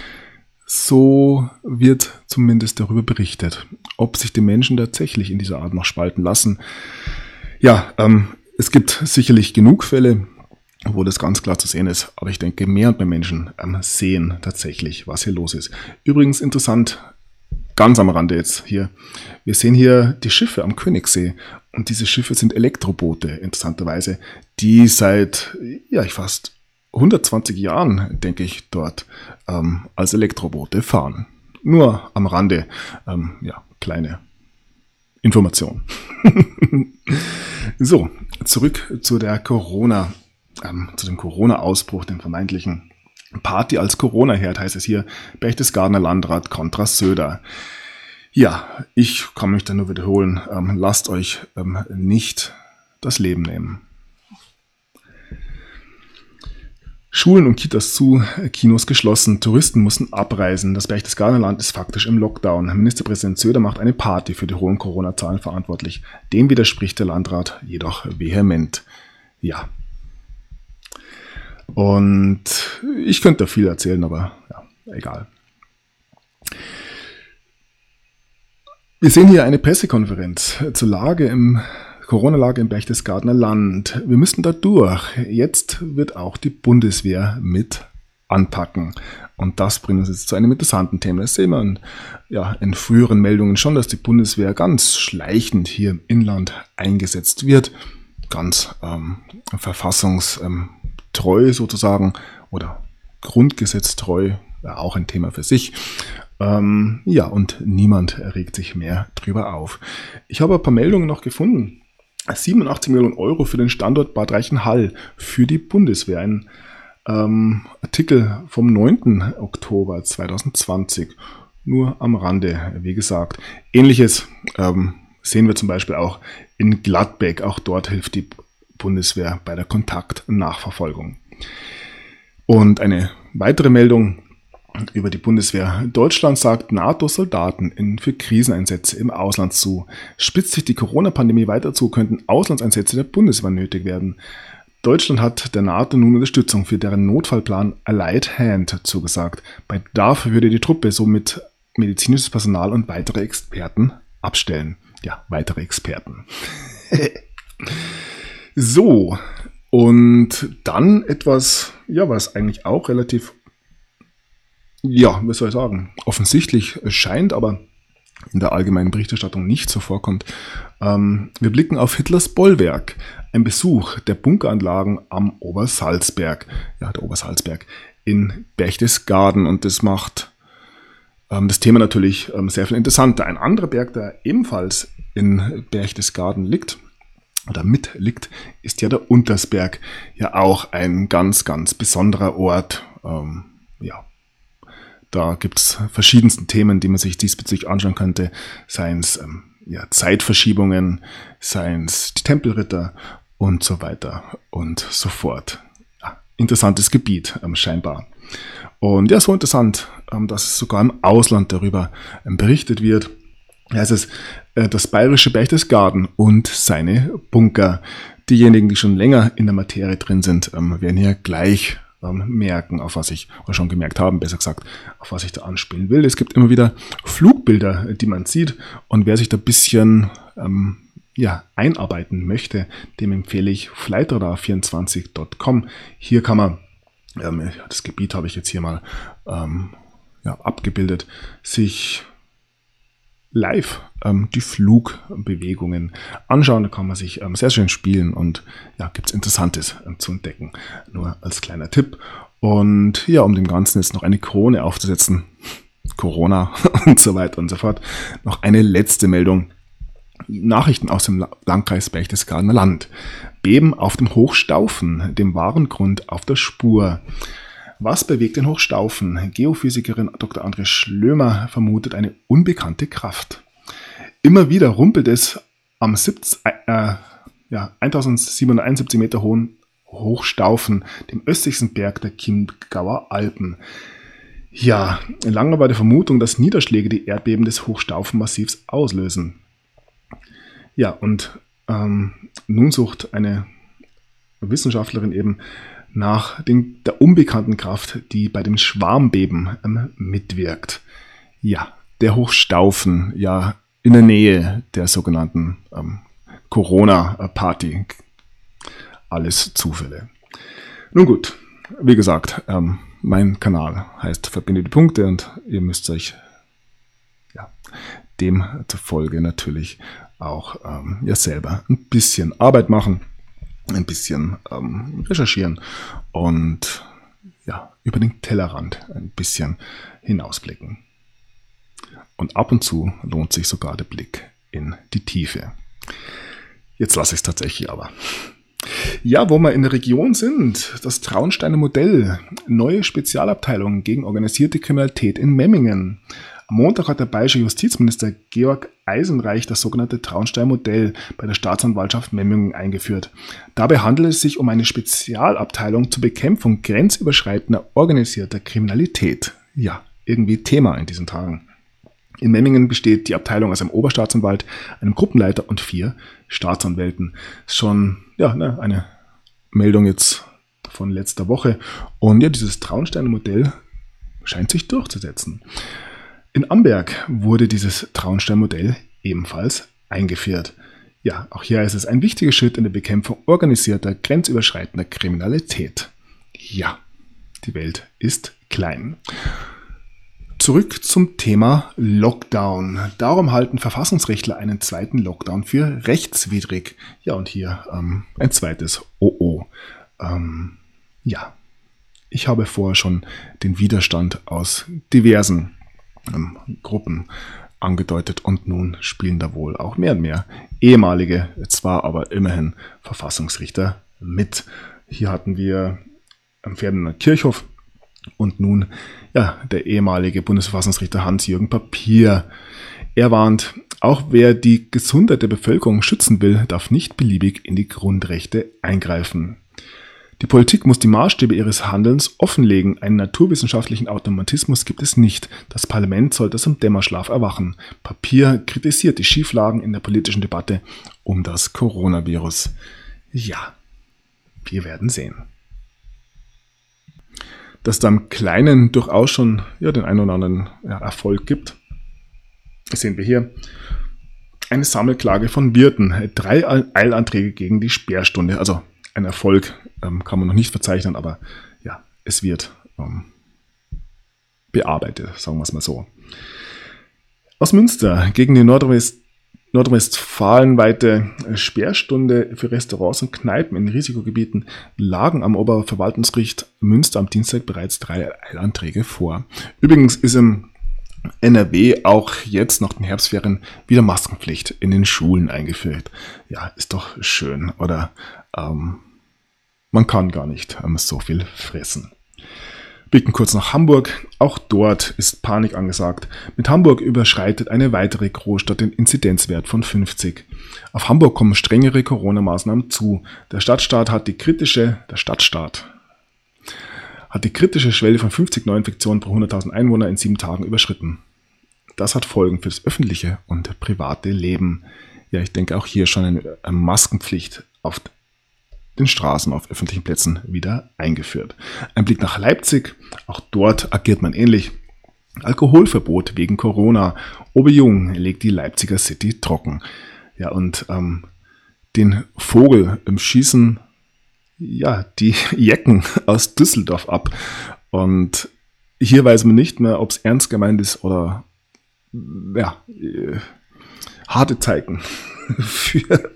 so wird zumindest darüber berichtet, ob sich die Menschen tatsächlich in dieser Art noch spalten lassen. Ja, es gibt sicherlich genug Fälle, wo das ganz klar zu sehen ist, aber ich denke, mehr und mehr Menschen sehen tatsächlich, was hier los ist. Übrigens interessant, ganz am Rande jetzt hier, wir sehen hier die Schiffe am Königssee und diese Schiffe sind Elektroboote, interessanterweise, die seit, ja, fast 120 Jahren, denke ich, dort als Elektroboote fahren. Nur am Rande, ja, kleine Information. So, zurück zu der zu dem Corona-Ausbruch, dem vermeintlichen Party als Corona-Herd, heißt es hier, Berchtesgadener Landrat kontra Söder. Ja, ich kann mich da nur wiederholen, lasst euch nicht das Leben nehmen. Schulen und Kitas zu, Kinos geschlossen, Touristen mussten abreisen. Das Berchtesgadener Land ist faktisch im Lockdown. Ministerpräsident Söder macht eine Party für die hohen Corona-Zahlen verantwortlich. Dem widerspricht der Landrat jedoch vehement. Ja. Und ich könnte da viel erzählen, aber ja, egal. Wir sehen hier eine Pressekonferenz zur Corona-Lage im Berchtesgadener Land. Wir müssen da durch. Jetzt wird auch die Bundeswehr mit anpacken. Und das bringt uns jetzt zu einem interessanten Thema. Das sehen wir in früheren Meldungen schon, dass die Bundeswehr ganz schleichend hier im Inland eingesetzt wird. Ganz verfassungstreu sozusagen oder grundgesetztreu, auch ein Thema für sich. Ja, und niemand regt sich mehr drüber auf. Ich habe ein paar Meldungen noch gefunden. 87 Millionen Euro für den Standort Bad Reichenhall für die Bundeswehr. Ein Artikel vom 9. Oktober 2020. Nur am Rande, wie gesagt. Ähnliches sehen wir zum Beispiel auch in Gladbeck. Auch dort hilft die Bundeswehr bei der Kontaktnachverfolgung. Und eine weitere Meldung über die Bundeswehr. Deutschland sagt NATO-Soldaten für Kriseneinsätze im Ausland zu. Spitzt sich die Corona-Pandemie weiter zu, könnten Auslandseinsätze der Bundeswehr nötig werden. Deutschland hat der NATO nun Unterstützung für deren Notfallplan Allied Hand zugesagt. Bei Bedarf würde die Truppe somit medizinisches Personal und weitere Experten abstellen. Ja, weitere Experten. So, und dann etwas, ja, was eigentlich auch relativ ja, was soll ich sagen, offensichtlich scheint, aber in der allgemeinen Berichterstattung nicht so vorkommt. Wir blicken auf Hitlers Bollwerk, ein Besuch der Bunkeranlagen am Obersalzberg, ja, der Obersalzberg in Berchtesgaden, und das macht das Thema natürlich sehr viel interessanter. Ein anderer Berg, der ebenfalls in Berchtesgaden liegt, oder mitliegt, ist ja der Untersberg, ja auch ein ganz, ganz besonderer Ort. Ja, da gibt es verschiedenste Themen, die man sich diesbezüglich anschauen könnte, seien es Zeitverschiebungen, seien es die Tempelritter und so weiter und so fort. Ja, interessantes Gebiet scheinbar. Und ja, so interessant, dass sogar im Ausland darüber berichtet wird. Heißt es, das bayerische Berchtesgaden und seine Bunker. Diejenigen, die schon länger in der Materie drin sind, werden hier gleich merken, auf was ich, oder schon gemerkt haben, besser gesagt, auf was ich da anspielen will. Es gibt immer wieder Flugbilder, die man sieht, und wer sich da ein bisschen einarbeiten möchte, dem empfehle ich flightradar24.com. Hier kann man, das Gebiet habe ich jetzt hier mal abgebildet, sich live die Flugbewegungen anschauen. Da kann man sich sehr schön spielen, und ja, gibt es Interessantes zu entdecken. Nur als kleiner Tipp. Und ja, um dem Ganzen jetzt noch eine Krone aufzusetzen, Corona und so weiter und so fort, noch eine letzte Meldung. Nachrichten aus dem Landkreis Berchtesgadener Land. Beben auf dem Hochstaufen, dem wahren Grund auf der Spur. Was bewegt den Hochstaufen? Geophysikerin Dr. André Schlömer vermutet eine unbekannte Kraft. Immer wieder rumpelt es am 1771 Meter hohen Hochstaufen, dem östlichsten Berg der Chiemgauer Alpen. Ja, lange war die Vermutung, dass Niederschläge die Erdbeben des Hochstaufenmassivs auslösen. Ja, und nun sucht eine Wissenschaftlerin eben nach der unbekannten Kraft, die bei dem Schwarmbeben mitwirkt. Ja, der Hochstaufen, ja, in der Nähe der sogenannten Corona-Party. Alles Zufälle. Nun gut, wie gesagt, mein Kanal heißt Verbinde die Punkte, und ihr müsst euch dem zufolge natürlich auch selber ein bisschen Arbeit machen, ein bisschen recherchieren und über den Tellerrand ein bisschen hinausblicken. Und ab und zu lohnt sich sogar der Blick in die Tiefe. Jetzt lasse ich es tatsächlich aber. Ja, wo wir in der Region sind, das Traunsteiner Modell, neue Spezialabteilung gegen organisierte Kriminalität in Memmingen. Am Montag hat der bayerische Justizminister Georg Eisenreich das sogenannte Traunsteiner Modell bei der Staatsanwaltschaft Memmingen eingeführt. Dabei handelt es sich um eine Spezialabteilung zur Bekämpfung grenzüberschreitender organisierter Kriminalität. Ja, irgendwie Thema in diesen Tagen. In Memmingen besteht die Abteilung aus einem Oberstaatsanwalt, einem Gruppenleiter und 4 Staatsanwälten. Schon eine Meldung jetzt von letzter Woche. Und ja, dieses Traunsteiner Modell scheint sich durchzusetzen. In Amberg wurde dieses Traunsteiner Modell ebenfalls eingeführt. Ja, auch hier ist es ein wichtiger Schritt in der Bekämpfung organisierter, grenzüberschreitender Kriminalität. Ja, die Welt ist klein. Zurück zum Thema Lockdown. Darum halten Verfassungsrechtler einen zweiten Lockdown für rechtswidrig. Ja, und hier ein zweites OO. Ich habe vorher schon den Widerstand aus diversen Gruppen angedeutet, und nun spielen da wohl auch mehr und mehr ehemalige, zwar aber immerhin Verfassungsrichter mit. Hier hatten wir Ferdinand Kirchhoff und nun der ehemalige Bundesverfassungsrichter Hans-Jürgen Papier. Er warnt, auch wer die Gesundheit der Bevölkerung schützen will, darf nicht beliebig in die Grundrechte eingreifen. Die Politik muss die Maßstäbe ihres Handelns offenlegen. Einen naturwissenschaftlichen Automatismus gibt es nicht. Das Parlament sollte aus dem Dämmerschlaf erwachen. Papier kritisiert die Schieflagen in der politischen Debatte um das Coronavirus. Ja, wir werden sehen. Dass da im Kleinen durchaus schon den einen oder anderen Erfolg gibt, das sehen wir hier. Eine Sammelklage von Wirten, 3 Eilanträge gegen die Sperrstunde. Also ein Erfolg kann man noch nicht verzeichnen, aber es wird bearbeite, sagen wir es mal so. Aus Münster gegen die nordrhein-westfalenweite Sperrstunde für Restaurants und Kneipen in Risikogebieten lagen am Oberverwaltungsgericht Münster am Dienstag bereits 3 Eilanträge vor. Übrigens ist im NRW auch jetzt nach den Herbstferien wieder Maskenpflicht in den Schulen eingeführt. Ja, ist doch schön. Oder man kann gar nicht so viel fressen. Blicken kurz nach Hamburg. Auch dort ist Panik angesagt. Mit Hamburg überschreitet eine weitere Großstadt den Inzidenzwert von 50. Auf Hamburg kommen strengere Corona-Maßnahmen zu. Der Stadtstaat hat die kritische Schwelle von 50 Neuinfektionen pro 100.000 Einwohner in 7 Tagen überschritten. Das hat Folgen für das öffentliche und private Leben. Ja, ich denke auch hier schon eine Maskenpflicht auf den Straßen, auf öffentlichen Plätzen wieder eingeführt. Ein Blick nach Leipzig. Auch dort agiert man ähnlich. Alkoholverbot wegen Corona. Oberjung legt die Leipziger City trocken. Ja, und den Vogel im Schießen die Jecken aus Düsseldorf ab. Und hier weiß man nicht mehr, ob es ernst gemeint ist oder harte Zeiten für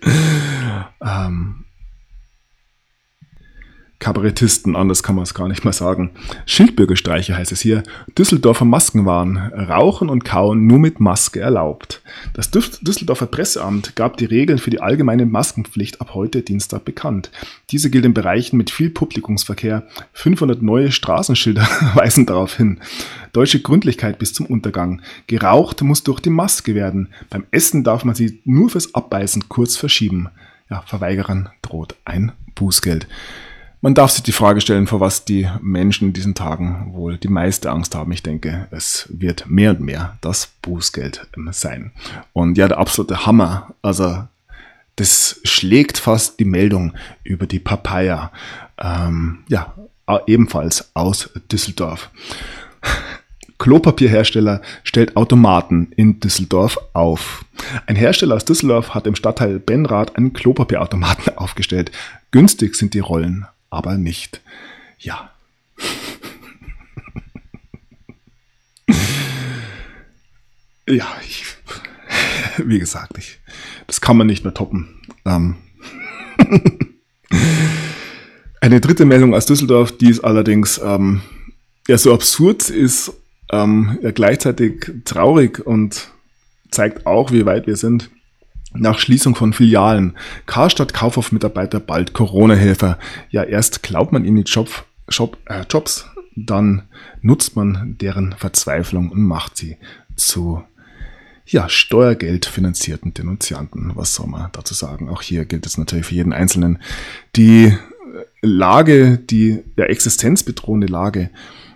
Kabarettisten, anders kann man es gar nicht mal sagen. Schildbürgerstreiche heißt es hier. Düsseldorfer Maskenwahn. Rauchen und Kauen nur mit Maske erlaubt. Das Düsseldorfer Presseamt gab die Regeln für die allgemeine Maskenpflicht ab heute Dienstag bekannt. Diese gilt in Bereichen mit viel Publikumsverkehr. 500 neue Straßenschilder weisen darauf hin. Deutsche Gründlichkeit bis zum Untergang. Geraucht muss durch die Maske werden. Beim Essen darf man sie nur fürs Abbeißen kurz verschieben. Ja, Verweigerern droht ein Bußgeld. Man darf sich die Frage stellen, vor was die Menschen in diesen Tagen wohl die meiste Angst haben. Ich denke, es wird mehr und mehr das Bußgeld sein. Und ja, der absolute Hammer, also das schlägt fast die Meldung über die Papaya, ebenfalls aus Düsseldorf. Klopapierhersteller stellt Automaten in Düsseldorf auf. Ein Hersteller aus Düsseldorf hat im Stadtteil Benrath einen Klopapierautomaten aufgestellt. Günstig sind die Rollen, aber nicht. Ja. Wie gesagt, das kann man nicht mehr toppen. Eine dritte Meldung aus Düsseldorf, die ist allerdings so absurd ist, gleichzeitig traurig und zeigt auch, wie weit wir sind. Nach Schließung von Filialen. Karstadt Kaufhof-Mitarbeiter bald Corona-Helfer. Ja, erst glaubt man ihnen die Jobs, dann nutzt man deren Verzweiflung und macht sie zu Steuergeld finanzierten Denunzianten. Was soll man dazu sagen? Auch hier gilt es natürlich für jeden Einzelnen. Die Lage, die existenzbedrohende Lage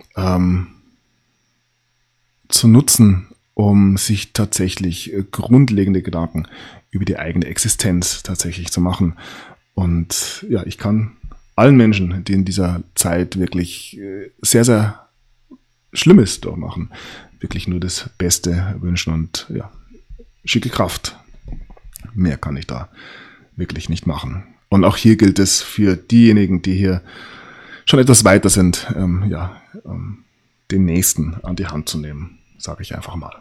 zu nutzen, um sich tatsächlich grundlegende Gedanken über die eigene Existenz tatsächlich zu machen. Und ja, ich kann allen Menschen, die in dieser Zeit wirklich sehr, sehr Schlimmes durchmachen, wirklich nur das Beste wünschen und schicke Kraft. Mehr kann ich da wirklich nicht machen. Und auch hier gilt es für diejenigen, die hier schon etwas weiter sind, den Nächsten an die Hand zu nehmen, sage ich einfach mal.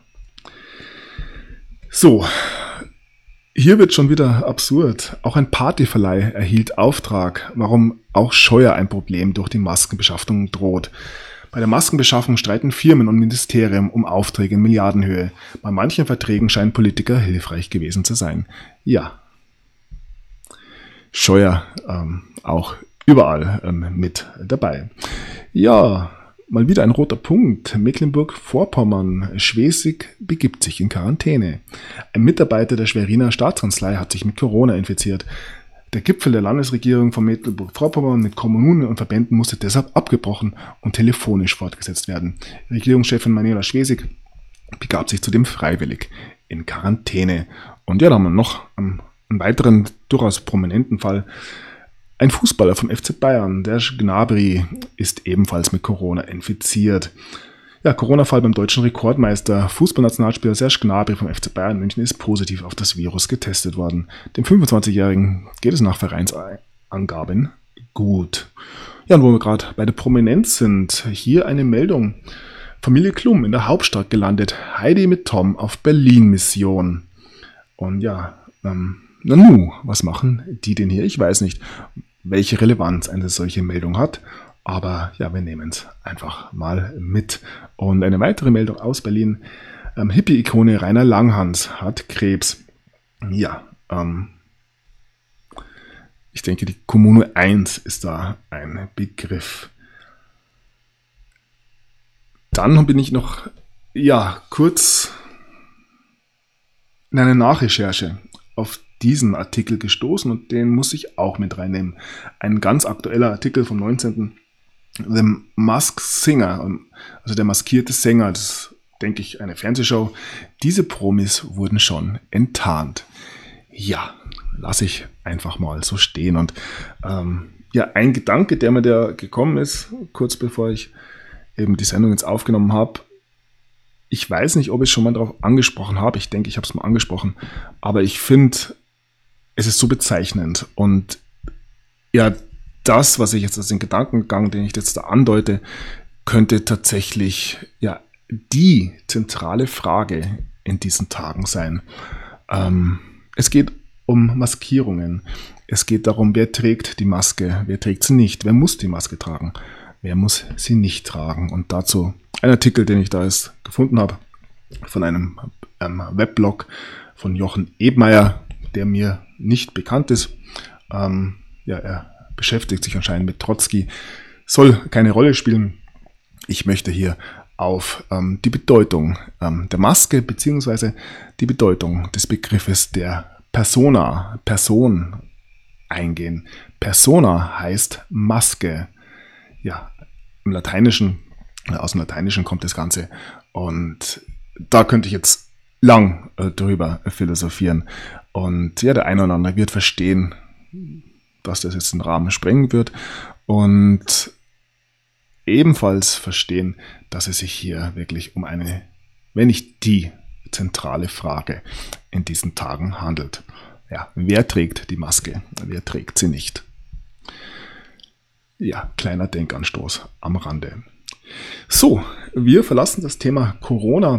So, hier wird schon wieder absurd. Auch ein Partyverleih erhielt Auftrag, warum auch Scheuer ein Problem durch die Maskenbeschaffung droht. Bei der Maskenbeschaffung streiten Firmen und Ministerium um Aufträge in Milliardenhöhe. Bei manchen Verträgen scheinen Politiker hilfreich gewesen zu sein. Ja, Scheuer auch überall mit dabei. Ja, mal wieder ein roter Punkt. Mecklenburg-Vorpommern. Schwesig begibt sich in Quarantäne. Ein Mitarbeiter der Schweriner Staatskanzlei hat sich mit Corona infiziert. Der Gipfel der Landesregierung von Mecklenburg-Vorpommern mit Kommunen und Verbänden musste deshalb abgebrochen und telefonisch fortgesetzt werden. Regierungschefin Manuela Schwesig begab sich zudem freiwillig in Quarantäne. Und ja, da haben wir noch einen weiteren durchaus prominenten Fall. Ein Fußballer vom FC Bayern, der Gnabry, ist ebenfalls mit Corona infiziert. Ja, Corona-Fall beim deutschen Rekordmeister. Fußballnationalspieler Serge Gnabry vom FC Bayern München ist positiv auf das Virus getestet worden. Dem 25-Jährigen geht es nach Vereinsangaben gut. Ja, und wo wir gerade bei der Prominenz sind, hier eine Meldung. Familie Klum in der Hauptstadt gelandet. Heidi mit Tom auf Berlin-Mission. Und ja, Nanu, was machen die denn hier? Ich weiß nicht, welche Relevanz eine solche Meldung hat. Aber ja, wir nehmen es einfach mal mit. Und eine weitere Meldung aus Berlin. Hippie-Ikone Rainer Langhans hat Krebs. Ja, ich denke, die Kommune 1 ist da ein Begriff. Dann bin ich noch kurz in einer Nachrecherche auf diesen Artikel gestoßen und den muss ich auch mit reinnehmen. Ein ganz aktueller Artikel vom 19. The Masked Singer, also der maskierte Sänger, das ist, denke ich, eine Fernsehshow. Diese Promis wurden schon enttarnt. Ja, lasse ich einfach mal so stehen. Und ein Gedanke, der mir da gekommen ist, kurz bevor ich eben die Sendung jetzt aufgenommen habe. Ich weiß nicht, ob ich schon mal darauf angesprochen habe. Ich denke, ich habe es mal angesprochen. Aber ich finde, es ist so bezeichnend. Und ja, das, was ich jetzt als den Gedankengang, den ich jetzt da andeute, könnte tatsächlich die zentrale Frage in diesen Tagen sein. Es geht um Maskierungen. Es geht darum, wer trägt die Maske, wer trägt sie nicht, wer muss die Maske tragen, wer muss sie nicht tragen. Und dazu ein Artikel, den ich da jetzt gefunden habe, von einem Weblog von Jochen Ebmeier, der mir nicht bekannt ist. Er beschäftigt sich anscheinend mit Trotzki, soll keine Rolle spielen. Ich möchte hier auf die Bedeutung der Maske bzw. die Bedeutung des Begriffes der Person eingehen. Persona heißt Maske. Ja, im Lateinischen, aus dem Lateinischen kommt das Ganze. Und da könnte ich jetzt lang drüber philosophieren. Und ja, der eine oder andere wird verstehen, dass das jetzt den Rahmen sprengen wird. Und ebenfalls verstehen, dass es sich hier wirklich um eine, wenn nicht die zentrale Frage in diesen Tagen handelt. Ja, wer trägt die Maske? Wer trägt sie nicht? Ja, kleiner Denkanstoß am Rande. So, wir verlassen das Thema Corona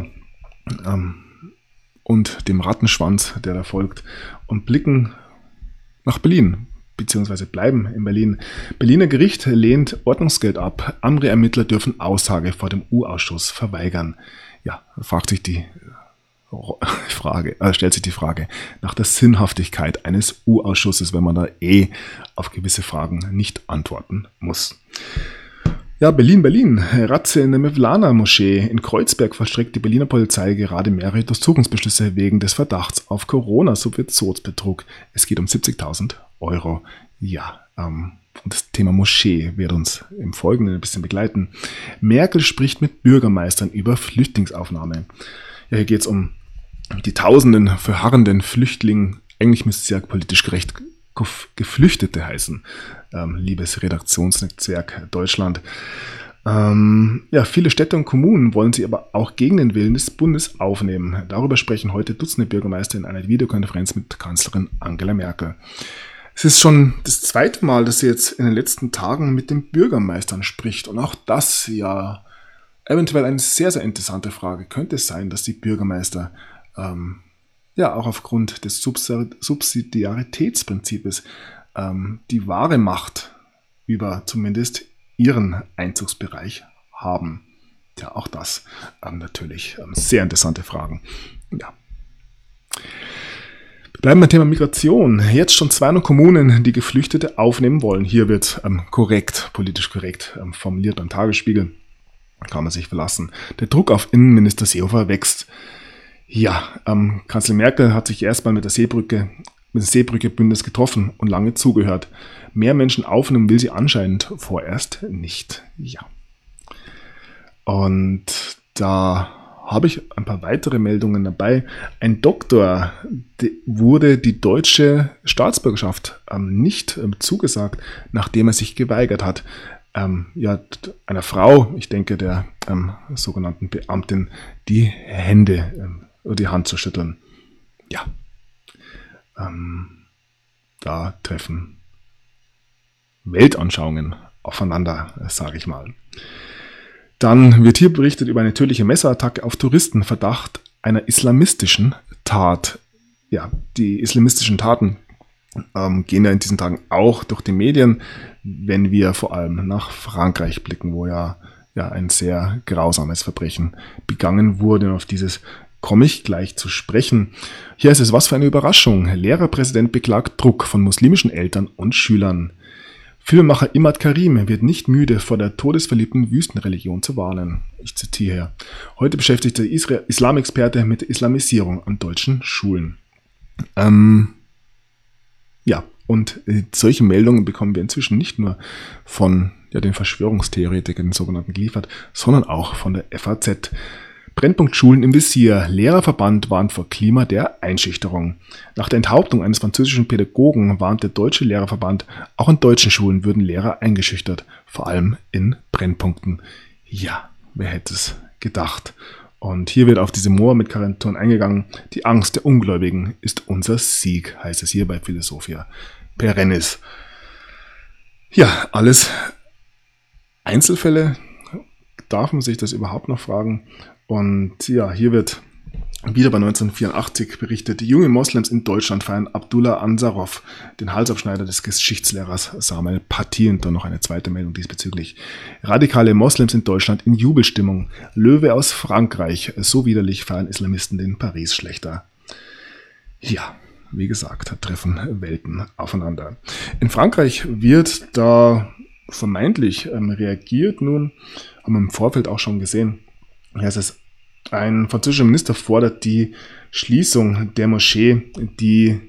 und dem Rattenschwanz, der da folgt, und blicken nach Berlin, beziehungsweise bleiben in Berlin. Berliner Gericht lehnt Ordnungsgeld ab. Andere Ermittler dürfen Aussage vor dem U-Ausschuss verweigern. Ja, stellt sich die Frage nach der Sinnhaftigkeit eines U-Ausschusses, wenn man da auf gewisse Fragen nicht antworten muss. Ja, Berlin. Razzia in der Mevlana-Moschee in Kreuzberg vollstreckt die Berliner Polizei gerade mehrere Durchsuchungsbeschlüsse wegen des Verdachts auf Corona-Subventionsbetrug. Es geht um 70.000 Euro. Ja, und das Thema Moschee wird uns im Folgenden ein bisschen begleiten. Merkel spricht mit Bürgermeistern über Flüchtlingsaufnahme. Ja, hier geht es um die tausenden verharrenden Flüchtlinge. Eigentlich müsste es ja politisch gerecht Geflüchtete heißen, liebes Redaktionsnetzwerk Deutschland. Viele Städte und Kommunen wollen sie aber auch gegen den Willen des Bundes aufnehmen. Darüber sprechen heute Dutzende Bürgermeister in einer Videokonferenz mit Kanzlerin Angela Merkel. Es ist schon das zweite Mal, dass sie jetzt in den letzten Tagen mit den Bürgermeistern spricht. Und auch das ja eventuell eine sehr, sehr interessante Frage. Könnte es sein, dass die Bürgermeister auch aufgrund des Subsidiaritätsprinzips die wahre Macht über zumindest ihren Einzugsbereich haben? Ja, auch das natürlich sehr interessante Fragen. Ja. Wir bleiben beim Thema Migration. Jetzt schon 200 Kommunen, die Geflüchtete aufnehmen wollen. Hier wird politisch korrekt formuliert beim Tagesspiegel. Kann man sich verlassen. Der Druck auf Innenminister Seehofer wächst. Ja, Kanzlerin Merkel hat sich erstmal mit dem Seebrücke-Bündnis getroffen und lange zugehört. Mehr Menschen aufnehmen will sie anscheinend vorerst nicht. Ja. Und da habe ich ein paar weitere Meldungen dabei. Ein Doktor wurde die deutsche Staatsbürgerschaft nicht zugesagt, nachdem er sich geweigert hat, einer Frau, ich denke der sogenannten Beamtin, die Hand zu schütteln. Ja, da treffen Weltanschauungen aufeinander, sage ich mal. Dann wird hier berichtet über eine tödliche Messerattacke auf Touristen, Verdacht einer islamistischen Tat. Ja, die islamistischen Taten gehen ja in diesen Tagen auch durch die Medien, wenn wir vor allem nach Frankreich blicken, wo ja ein sehr grausames Verbrechen begangen wurde. Und auf dieses komme ich gleich zu sprechen. Hier ist es, was für eine Überraschung. Lehrerpräsident beklagt Druck von muslimischen Eltern und Schülern. Filmemacher Imad Karim wird nicht müde, vor der todesverliebten Wüstenreligion zu warnen. Ich zitiere: Heute beschäftigt der Islamexperte mit der Islamisierung an deutschen Schulen. Und solche Meldungen bekommen wir inzwischen nicht nur von den Verschwörungstheoretikern, den sogenannten, geliefert, sondern auch von der FAZ. Brennpunkt Schulen im Visier. Lehrerverband warnt vor Klima der Einschüchterung. Nach der Enthauptung eines französischen Pädagogen warnt der Deutsche Lehrerverband, auch an deutschen Schulen würden Lehrer eingeschüchtert, vor allem in Brennpunkten. Ja, wer hätte es gedacht? Und hier wird auf diese Mohammed-Karikatur eingegangen. Die Angst der Ungläubigen ist unser Sieg, heißt es hier bei Philosophia Perennis. Ja, alles Einzelfälle. Darf man sich das überhaupt noch fragen? Und ja, hier wird wieder bei 1984 berichtet, die junge Moslems in Deutschland feiern Abdullah Ansarov, den Halsaufschneider des Geschichtslehrers Samuel Paty. Und dann noch eine zweite Meldung diesbezüglich. Radikale Moslems in Deutschland in Jubelstimmung. Löwe aus Frankreich. So widerlich feiern Islamisten den Paris schlechter. Ja, wie gesagt, treffen Welten aufeinander. In Frankreich wird da vermeintlich reagiert. Nun haben wir im Vorfeld auch schon gesehen, ein französischer Minister fordert die Schließung der Moschee, die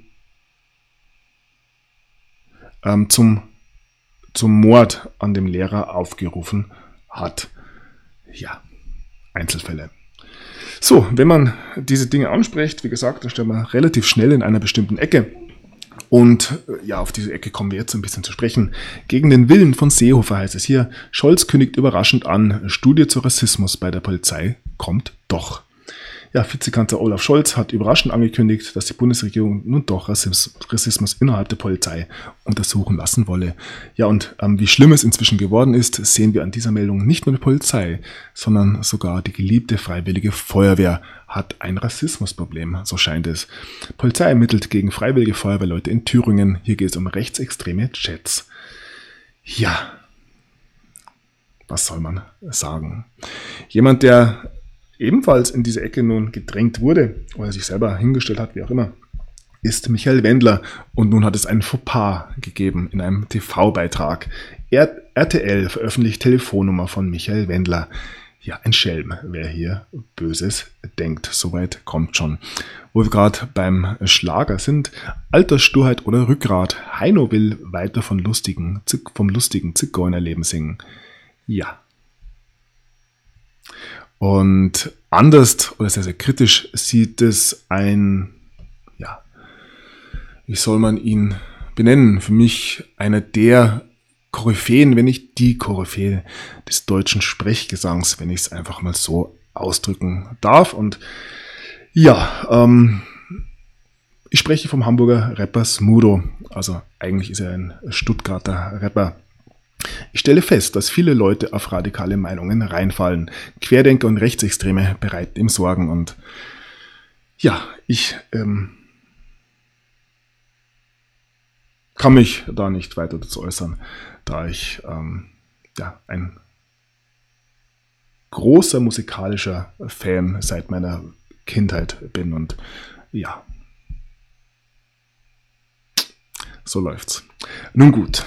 zum Mord an dem Lehrer aufgerufen hat. Ja, Einzelfälle. So, wenn man diese Dinge anspricht, wie gesagt, dann stellt man relativ schnell in einer bestimmten Ecke. Und ja, auf diese Ecke kommen wir jetzt ein bisschen zu sprechen. Gegen den Willen von Seehofer heißt es hier, Scholz kündigt überraschend an, Studie zu Rassismus bei der Polizei kommt doch. Ja, Vizekanzler Olaf Scholz hat überraschend angekündigt, dass die Bundesregierung nun doch Rassismus innerhalb der Polizei untersuchen lassen wolle. Ja, und wie schlimm es inzwischen geworden ist, sehen wir an dieser Meldung. Nicht nur die Polizei, sondern sogar die geliebte Freiwillige Feuerwehr hat ein Rassismusproblem, so scheint es. Polizei ermittelt gegen freiwillige Feuerwehrleute in Thüringen. Hier geht es um rechtsextreme Chats. Ja, was soll man sagen? Jemand, der ebenfalls in diese Ecke nun gedrängt wurde oder sich selber hingestellt hat, wie auch immer, ist Michael Wendler. Und nun hat es einen Fauxpas gegeben in einem TV-Beitrag. RTL veröffentlicht Telefonnummer von Michael Wendler. Ja, ein Schelm, wer hier Böses denkt. Soweit kommt schon. Wo wir gerade beim Schlager sind. Alterssturheit oder Rückgrat. Heino will weiter vom lustigen Zigeunerleben singen. Ja. Und anders oder sehr, sehr kritisch sieht es wie soll man ihn benennen? Für mich einer der Koryphäen, wenn nicht die Koryphäe des deutschen Sprechgesangs, wenn ich es einfach mal so ausdrücken darf. Und ja, ich spreche vom Hamburger Rapper Smudo. Also eigentlich ist er ein Stuttgarter Rapper. Ich stelle fest, dass viele Leute auf radikale Meinungen reinfallen. Querdenker und Rechtsextreme bereiten ihm Sorgen. Und ja, ich kann mich da nicht weiter dazu äußern, da ich ein großer musikalischer Fan seit meiner Kindheit bin. Und ja, so läuft's. Nun gut.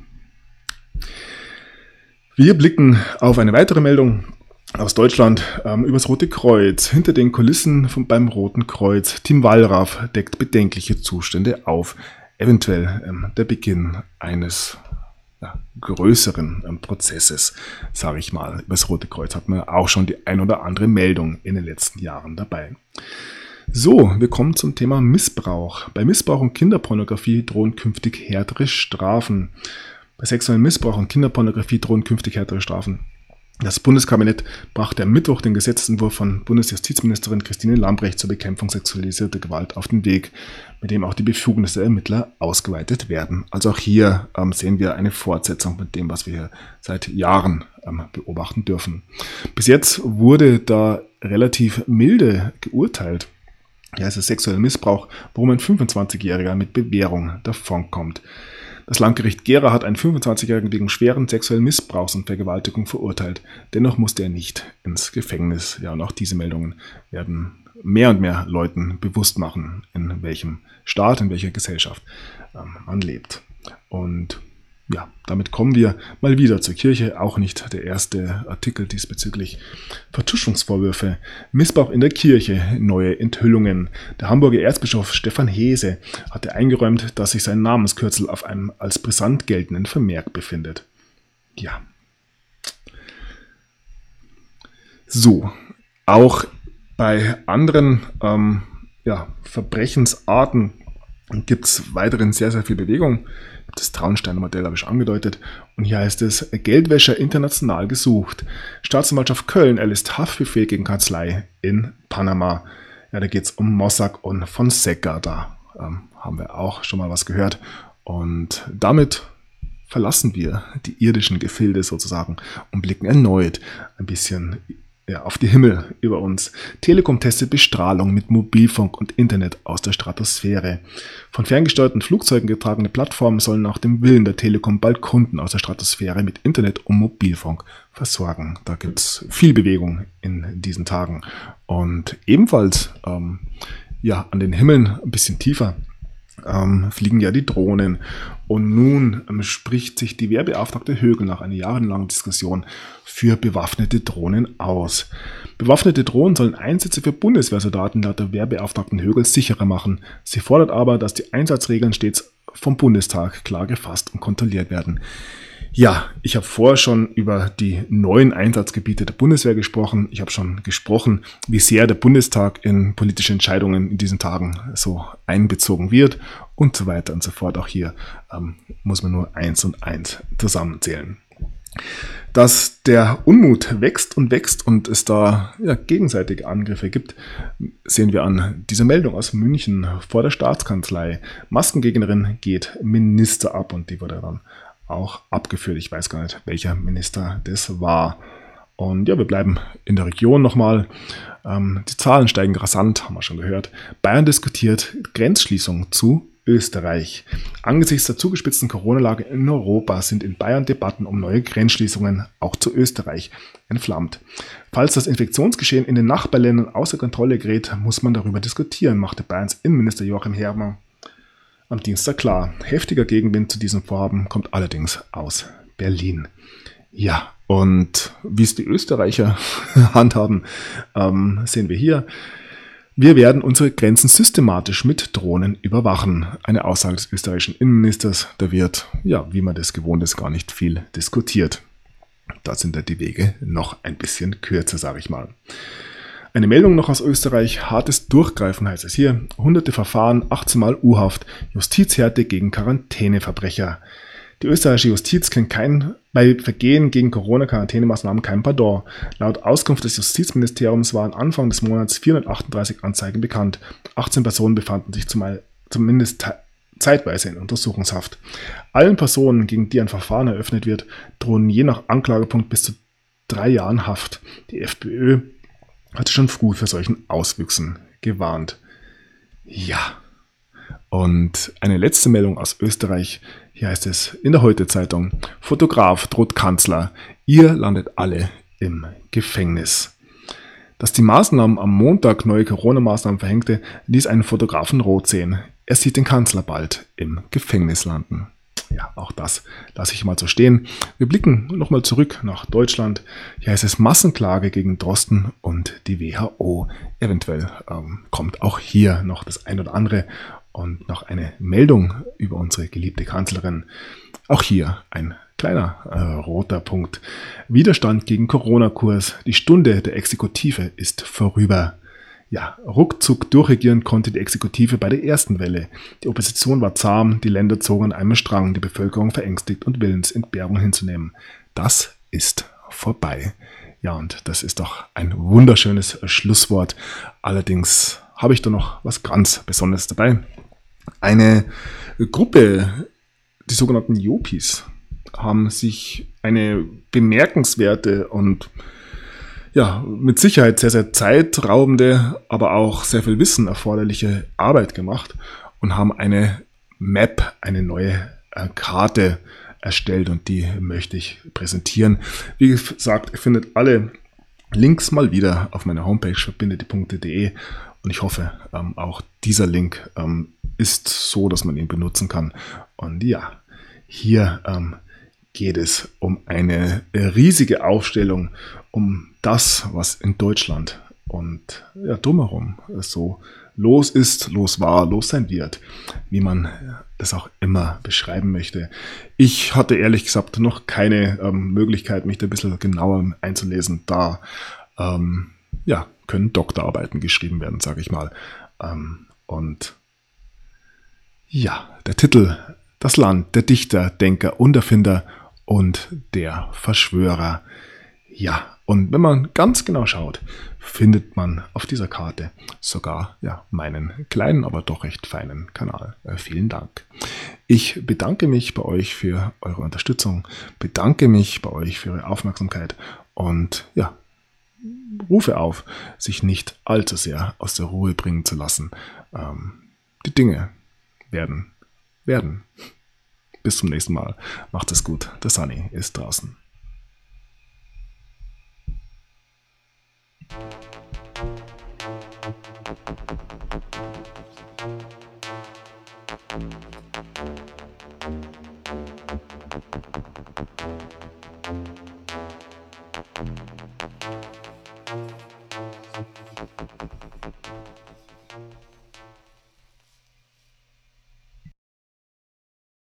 Wir blicken auf eine weitere Meldung aus Deutschland über das Rote Kreuz. Hinter den Kulissen beim Roten Kreuz. Team Wallraff deckt bedenkliche Zustände auf. Eventuell der Beginn eines größeren Prozesses, sage ich mal. Über das Rote Kreuz hat man auch schon die ein oder andere Meldung in den letzten Jahren dabei. So, wir kommen zum Thema Missbrauch. Bei Missbrauch und Kinderpornografie drohen künftig härtere Strafen. Bei sexuellem Missbrauch und Kinderpornografie drohen künftig härtere Strafen. Das Bundeskabinett brachte am Mittwoch den Gesetzentwurf von Bundesjustizministerin Christine Lambrecht zur Bekämpfung sexualisierter Gewalt auf den Weg, mit dem auch die Befugnisse der Ermittler ausgeweitet werden. Also auch hier sehen wir eine Fortsetzung mit dem, was wir hier seit Jahren beobachten dürfen. Bis jetzt wurde da relativ milde geurteilt. Ja, es ist sexueller Missbrauch, worum ein 25-Jähriger mit Bewährung davonkommt. Das Landgericht Gera hat einen 25-Jährigen wegen schweren sexuellen Missbrauchs und Vergewaltigung verurteilt. Dennoch musste er nicht ins Gefängnis. Ja, und auch diese Meldungen werden mehr und mehr Leuten bewusst machen, in welchem Staat, in welcher Gesellschaft man lebt. Und ja, damit kommen wir mal wieder zur Kirche. Auch nicht der erste Artikel diesbezüglich. Vertuschungsvorwürfe, Missbrauch in der Kirche, neue Enthüllungen. Der Hamburger Erzbischof Stefan Hese hatte eingeräumt, dass sich sein Namenskürzel auf einem als brisant geltenden Vermerk befindet. Ja. So, auch bei anderen Verbrechensarten gibt es weiterhin sehr, sehr viel Bewegung. Das Traunsteiner Modell habe ich schon angedeutet. Und hier heißt es, Geldwäscher international gesucht. Staatsanwaltschaft Köln erlässt Haftbefehl gegen Kanzlei in Panama. Ja, da geht es um Mossack und Fonseca. Da haben wir auch schon mal was gehört. Und damit verlassen wir die irdischen Gefilde sozusagen und blicken erneut ein bisschen auf die Himmel über uns. Telekom testet Bestrahlung mit Mobilfunk und Internet aus der Stratosphäre. Von ferngesteuerten Flugzeugen getragene Plattformen sollen nach dem Willen der Telekom bald Kunden aus der Stratosphäre mit Internet und Mobilfunk versorgen. Da gibt es viel Bewegung in diesen Tagen. Und ebenfalls an den Himmeln ein bisschen tiefer fliegen ja die Drohnen. Und nun spricht sich die Wehrbeauftragte Högel nach einer jahrelangen Diskussion für bewaffnete Drohnen aus. Bewaffnete Drohnen sollen Einsätze für Bundeswehrsoldaten laut der Wehrbeauftragten Högel sicherer machen. Sie fordert aber, dass die Einsatzregeln stets vom Bundestag klar gefasst und kontrolliert werden. Ja, ich habe vorher schon über die neuen Einsatzgebiete der Bundeswehr gesprochen. Ich habe schon gesprochen, wie sehr der Bundestag in politische Entscheidungen in diesen Tagen so einbezogen wird und so weiter und so fort. Auch hier muss man nur 1 und 1 zusammenzählen. Dass der Unmut wächst und es da gegenseitige Angriffe gibt, sehen wir an dieser Meldung aus München vor der Staatskanzlei. Maskengegnerin geht Minister ab und die wurde dann auch abgeführt. Ich weiß gar nicht, welcher Minister das war. Und ja, wir bleiben in der Region nochmal. Die Zahlen steigen rasant, haben wir schon gehört. Bayern diskutiert Grenzschließung zu Österreich. Angesichts der zugespitzten Corona-Lage in Europa sind in Bayern Debatten um neue Grenzschließungen auch zu Österreich entflammt. Falls das Infektionsgeschehen in den Nachbarländern außer Kontrolle gerät, muss man darüber diskutieren, machte Bayerns Innenminister Joachim Herrmann am Dienstag klar. Heftiger Gegenwind zu diesem Vorhaben kommt allerdings aus Berlin. Ja, und wie es die Österreicher handhaben, sehen wir hier. Wir werden unsere Grenzen systematisch mit Drohnen überwachen. Eine Aussage des österreichischen Innenministers. Da wird, wie man das gewohnt ist, gar nicht viel diskutiert. Da sind ja die Wege noch ein bisschen kürzer, sage ich mal. Eine Meldung noch aus Österreich, hartes Durchgreifen heißt es hier. Hunderte Verfahren, 18 Mal U-Haft, Justizhärte gegen Quarantäneverbrecher. Die österreichische Justiz kennt bei Vergehen gegen Corona-Quarantänemaßnahmen kein Pardon. Laut Auskunft des Justizministeriums waren Anfang des Monats 438 Anzeigen bekannt. 18 Personen befanden sich zumindest zeitweise in Untersuchungshaft. Allen Personen, gegen die ein Verfahren eröffnet wird, drohen je nach Anklagepunkt bis zu 3 Jahren Haft. Die FPÖ hatte schon früh für solchen Auswüchsen gewarnt. Ja, und eine letzte Meldung aus Österreich. Hier heißt es in der Heute-Zeitung, Fotograf droht Kanzler, ihr landet alle im Gefängnis. Dass die Maßnahmen am Montag neue Corona-Maßnahmen verhängte, ließ einen Fotografen rot sehen. Er sieht den Kanzler bald im Gefängnis landen. Ja, auch das lasse ich mal so stehen. Wir blicken nochmal zurück nach Deutschland. Hier heißt es Massenklage gegen Drosten und die WHO. Eventuell kommt auch hier noch das ein oder andere und noch eine Meldung über unsere geliebte Kanzlerin. Auch hier ein kleiner roter Punkt. Widerstand gegen Corona-Kurs. Die Stunde der Exekutive ist vorüber. Ja, ruckzuck durchregieren konnte die Exekutive bei der ersten Welle. Die Opposition war zahm, die Länder zogen an einem Strang, die Bevölkerung verängstigt und willens, Entbehrung hinzunehmen. Das ist vorbei. Ja, und das ist doch ein wunderschönes Schlusswort. Allerdings habe ich da noch was ganz Besonderes dabei. Eine Gruppe, die sogenannten Yopis, haben sich eine bemerkenswerte und ja, mit Sicherheit sehr, sehr zeitraubende, aber auch sehr viel Wissen erforderliche Arbeit gemacht und haben eine Map, eine neue Karte erstellt und die möchte ich präsentieren. Wie gesagt, ihr findet alle Links mal wieder auf meiner Homepage verbindetdie.de und ich hoffe, auch dieser Link ist so, dass man ihn benutzen kann. Und ja, hier geht es um eine riesige Aufstellung, um das, was in Deutschland und ja, drumherum so los ist, los war, los sein wird, wie man das auch immer beschreiben möchte. Ich hatte ehrlich gesagt noch keine Möglichkeit, mich da ein bisschen genauer einzulesen. Da ja, können Doktorarbeiten geschrieben werden, sage ich mal. Und ja, der Titel: Das Land der Dichter, Denker und Erfinder und der Verschwörer. Ja, und wenn man ganz genau schaut, findet man auf dieser Karte sogar ja, meinen kleinen, aber doch recht feinen Kanal. Vielen Dank. Ich bedanke mich bei euch für eure Unterstützung, bedanke mich bei euch für eure Aufmerksamkeit und ja, rufe auf, sich nicht allzu sehr aus der Ruhe bringen zu lassen. Die Dinge werden. Bis zum nächsten Mal. Macht es gut. Der Sunny ist draußen.